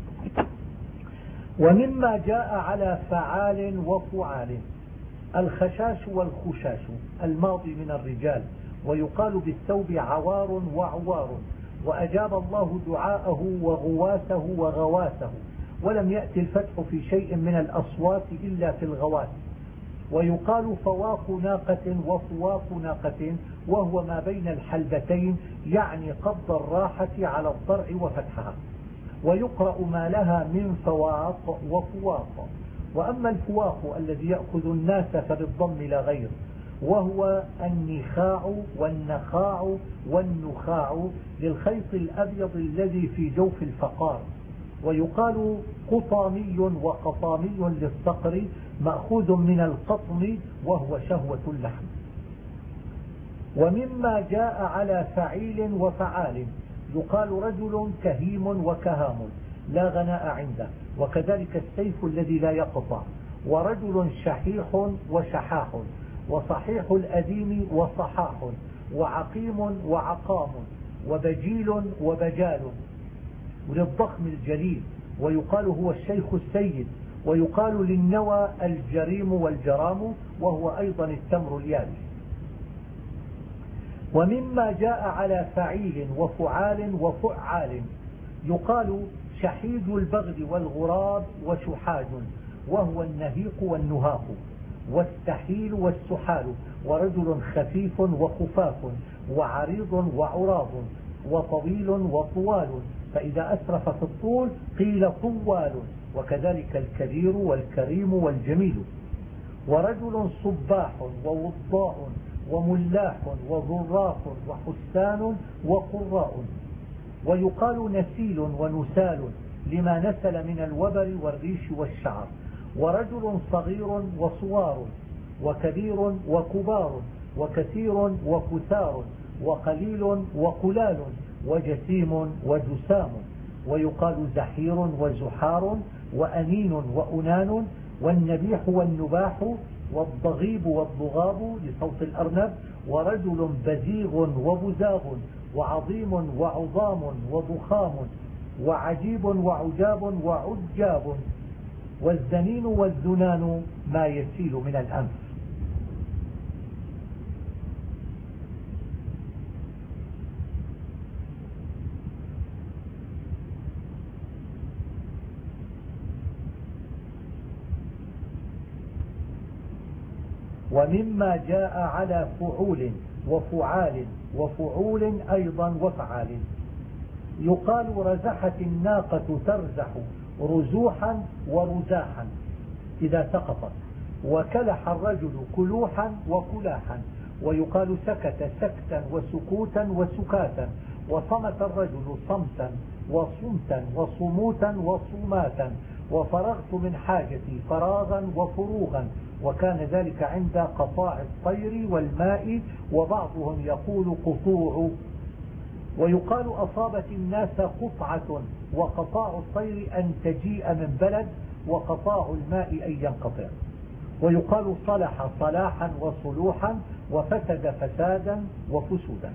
ومما جاء على فعال وفعال الخشاش والخشاش الماضي من الرجال. ويقال بالثوب عوار وعوار. وأجاب الله دعاءه وغواسه وغواسه. ولم يأتي الفتح في شيء من الأصوات إلا في الغواس. ويقال فواق ناقة وفواق ناقة وهو ما بين الحلبتين يعني قبض الراحة على الضرع وفتحها. ويقرأ ما لها من فواق وفواق. وأما الفواق الذي يأخذ الناس فبالضم لا غير وهو النخاع والنخاع والنخاع للخيط الأبيض الذي في جوف الفقار. ويقال قطامي وقطامي للصقر مأخوذ من القطم وهو شهوة اللحم. ومما جاء على فعيل وفعال يقال رجل كهيم وكهام لا غناء عنده. وكذلك السيف الذي لا يقطع. ورجل شحيح وشحاح. وصحيح الأديم وصحاح. وعقيم وعقام. وبجيل وبجال وللضخم الجليل. ويقال هو الشيخ السيد. ويقال للنوى الجريم والجرام وهو أيضا التمر اليابس. ومما جاء على فعيل وفعال وفعال يقال شحيد البغل والغراب وشحاج وهو النهيق والنهاق. والسحيل والسحال. ورجل خفيف وخفاف وعريض وعراض وطويل وطوال. فإذا أسرف في الطول قيل طوال. وكذلك الكبير والكريم والجميل. ورجل صباح ووضاء وملاح وظراف وحسان وقراء. ويقال نسيل ونسال لما نسل من الوبر والريش والشعر. ورجل صغير وصوار. وكبير وكبار. وكثير وكثار. وقليل وقلال. وجسيم وجسام. ويقال زحير وزحار. وأنين وأنان. والنبيح والنباح. والضغيب والضغاب لصوت الأرنب. ورجل بزيغ وبزاغ. وعظيم وعظام وضخام. وعجيب وعجاب وعجاب. والزنين والزنان ما يسيل من الأنف. ومما جاء على فعول وفعال وفعول أيضا وفعال يقال رزحت الناقة ترزح رزوحا ورزاحا إذا سقطت. وكلح الرجل كلوحا وكلاحا. ويقال سكت سكتا وسكوتا وسكاتا. وصمت الرجل صمتا وصمتا وصموتا وصماتا، وفرغت من حاجتي فراغا وفروغا، وكان ذلك عند قطاع الطير والماء، وبعضهم يقول قطوع. ويقال أصابت الناس قطعة، وقطاع الطير أن تجيء من بلد، وقطاع الماء أن ينقطع. ويقال صلح صلاحا وصلوحا، وفسد فسادا وفسودا.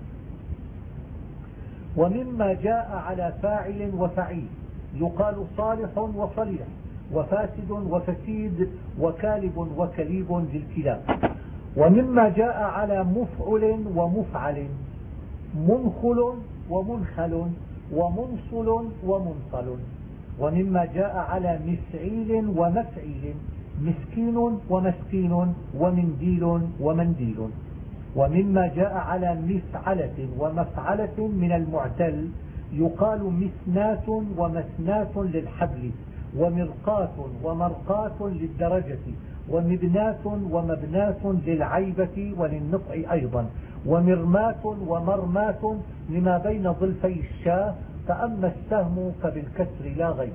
ومما جاء على فاعل وفعيل يقال صالح وصليح، وفاسد وفسيد، وكالب وكليب للكلاب. ومما جاء على مفعل ومفعل منخل ومنخل ومنصل ومنصل. ومما جاء على مسعيل ومفعيل مسكين ومسكين ومنديل ومنديل. ومما جاء على مفعلة ومفعلة من المعتل يقال مثنات ومثنات للحبل، ومرقاة ومرقاة للدرجة، ومبنات ومبنات للعيبة وللنطع أيضا، ومرمات ومرمات لما بين ظلفي الشاه، فأما السهم فبالكسر لا غير.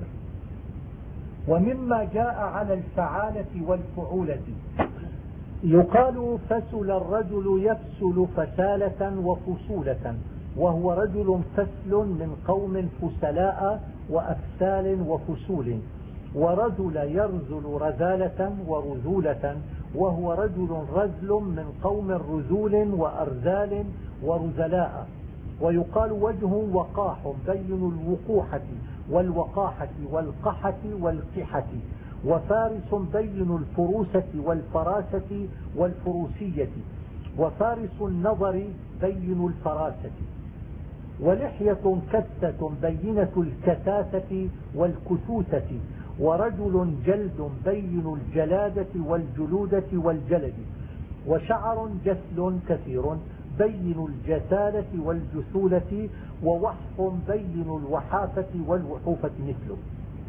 ومما جاء على الفعالة والفعولة يقال فسل الرجل يفسل فسالة وفصولة، وهو رجل فسل من قوم فسلاء وأفسال وفسول. ورجل يرزل رزالة ورزولة، وهو رجل رزل من قوم رزول وأرزال ورزلاء. ويقال وجه وقاح بين الوقوحة والوقاحة والقحة والقحة. وفارس بين الفروسة والفراسة والفروسية. وفارس النظر بين الفراسة. ولحية كثة بينة الكثاثة والكثوثة. ورجل جلد بين الجلادة والجلودة والجلد. وشعر جسل كثير بين الجسالة والجسولة. ووحف بين الوحافة والوحوفة مثله.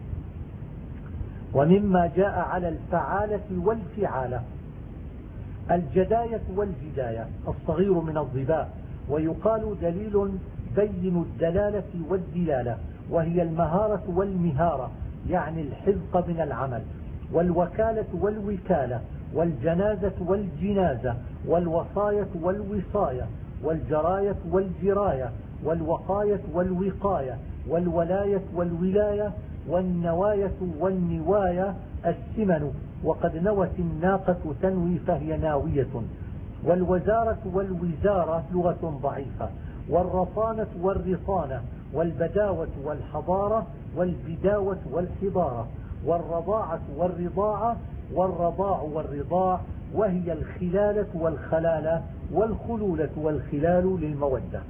ومما جاء على الفعالة والفعالة الجداية والجداية الصغير من الظباء. ويقال دليل بين الدلالة والدلالة، وهي المهارة والمهارة، يعني الحذق من العمل. والوكالة والوكالة، والجنازة والجنازة، والوصاية والوصاية، والجراية والجراية، والوقاية والوقاية، والولاية والولاية، والنواية والنواية السمن، وقد نوت الناقة تنوي فهي ناوية. والوزارة والوزارة لغة ضعيفة. والرطانة والرطانة، والبداوة والحضارة، والبداوة والحضارة. والرضاعة والرضاعة، والرضاع والرضاع، وهي الخلالة والخلالة، والخلولة والخلال للمودة.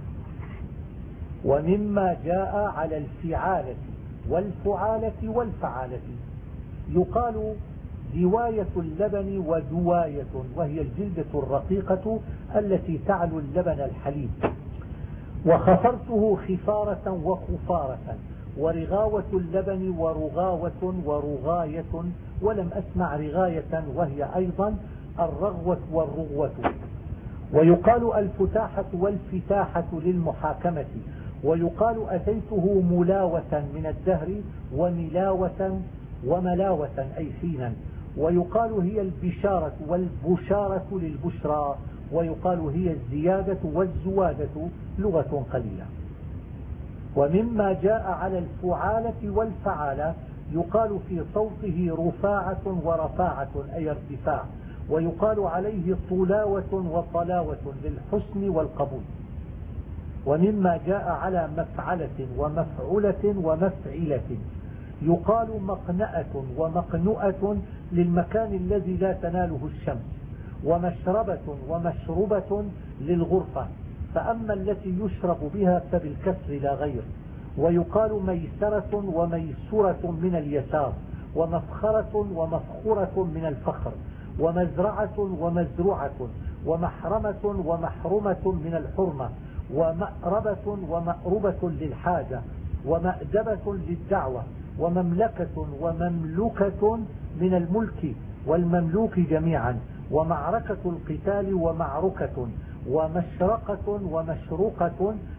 ومما جاء على الفعالة والفعالة والفعالة يقال دواية اللبن ودواية، وهي الجلدة الرقيقة التي تعلو اللبن الحليب. وخفرته خفارة وخفارة. ورغاوة اللبن ورغاوة ورغاية، ولم أسمع رغاية وهي أيضا الرغوة والرغوة. ويقال الفتاحة والفتاحة للمحاكمة. ويقال أتيته ملاوة من الدهر وملاوة وملاوة أي حينا. ويقال هي البشارة والبشارة للبشرى. ويقال هي الزيادة والزوادة لغة قليلة. ومما جاء على الفعالة والفعالة يقال في صوته رفاعة ورفاعة أي ارتفاع. ويقال عليه طلاوة وطلاوة للحسن والقبول. ومما جاء على مفعلة ومفعلة ومفعلة يقال مقنأة ومقنؤة للمكان الذي لا تناله الشمس. ومشربة ومشربة للغرفة، فأما التي يشرب بها فبالكسر لا غير. ويقال ميسرة وميسرة من اليسار. ومفخرة ومفخرة من الفخر. ومزرعة ومزرعة. ومحرمة ومحرمة من الحرمة. ومأربة ومأربة للحاجة. ومأدبة للدعوة. ومملكة ومملكة من الملك والمملوك جميعا. ومعركة القتال ومعركة. ومشرقة ومشرقة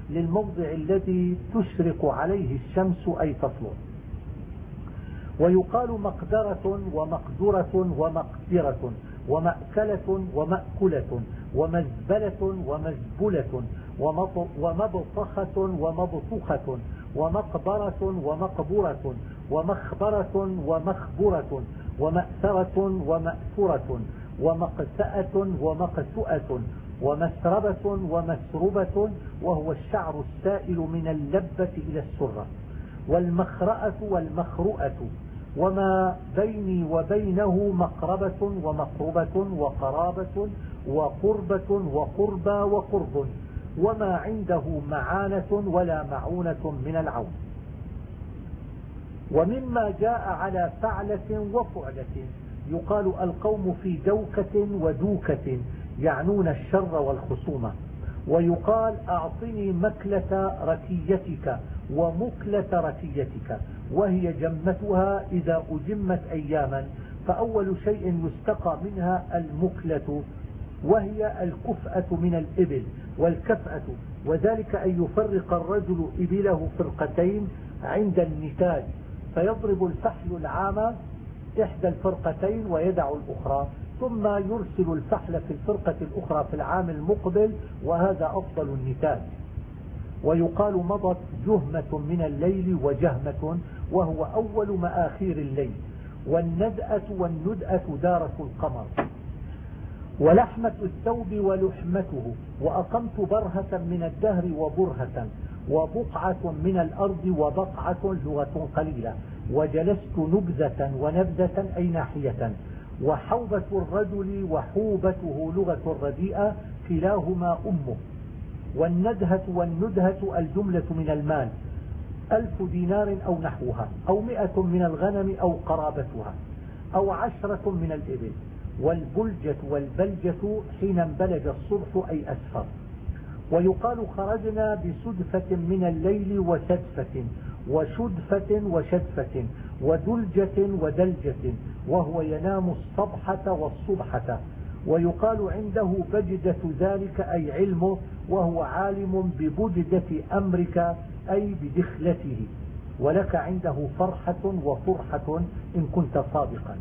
للموضع الذي تشرق عليه الشمس أي تطلع. ويقال مقدرة ومقدرة ومقدرة ومأكلة ومأكلة ومزبلة ومزبلة ومبطخة ومبطخة ومقبرة ومقبرة ومخبرة ومخبرة ومأثرة ومأثرة ومقسأة ومقسؤة ومسربة ومسربة وهو الشعر السائل من اللبة إلى السرة، والمخرأة والمخرؤة، وما بيني وبينه مقربة ومقربة وقرابة وقربة وقربى وقرب، وما عنده معانة ولا معونة من العون. ومما جاء على فعلة وفعلة يقال القوم في دوكة ودوكة يعنون الشر والخصومة. ويقال أعطني مكلة ركيتك ومكلة ركيتك، وهي جمتها إذا أجمت أياما، فأول شيء يستقى منها المكلة، وهي الكفأة من الإبل والكفأة، وذلك أن يفرق الرجل إبله فرقتين عند النتاج، فيضرب الفحل العام إحدى الفرقتين ويدع الأخرى، ثم يرسل الفحل في الفرقة الأخرى في العام المقبل، وهذا أفضل النتاج. ويقال مضت جهمة من الليل وجهمة، وهو أول مآخير الليل. والندأة والندأة دارة القمر. ولحمة الثوب ولحمته، وأقمت برهة من الدهر وبرهة، وبقعة من الأرض وبقعة لغة قليلة، وجلست نبذة ونبذة أي ناحية. وحوبة الرجل وحوبته لغة رديئة كلاهما أمه. والندهة والندهة الجملة من المال، ألف دينار أو نحوها، أو مئة من الغنم أو قرابتها، أو عشرة من الإبل. والبلجة والبلجة حين انبلج الصبح أي أسفر. ويقال خرجنا بسدفة من الليل وسدفة وشدفة وشدفة ودلجة ودلجة، وهو ينام الصبحة والصبحة. ويقال عنده بجدة ذلك أي علمه، وهو عالم ببجدة أمرك أي بدخلته. ولك عنده فرحة وفرحة إن كنت صادقا.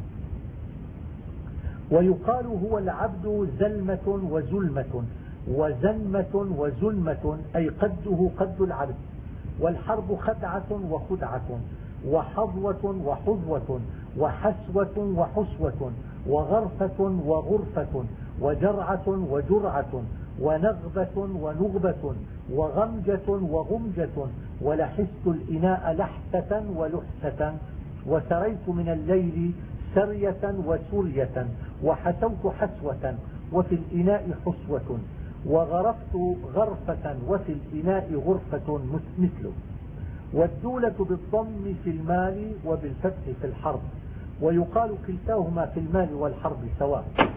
ويقال هو العبد زلمة وزلمة وزنمة وزلمة أي قده قد العبد. والحرب خدعة وخدعة وحظوة وحظوة وحسوة وحسوة وغرفة وغرفة وجرعة وجرعة ونغبة ونغبة وغمجة وغمجة. ولحست الإناء لحسة ولحسة. وسريت من الليل سرية وسرية. وحسوت حسوة وفي الإناء حسوة. وغرفت غرفة وفي الإناء غرفة مثله. والدولة بالضم في المال وبالفتح في الحرب. ويقال كلتاهما في المال والحرب سواء.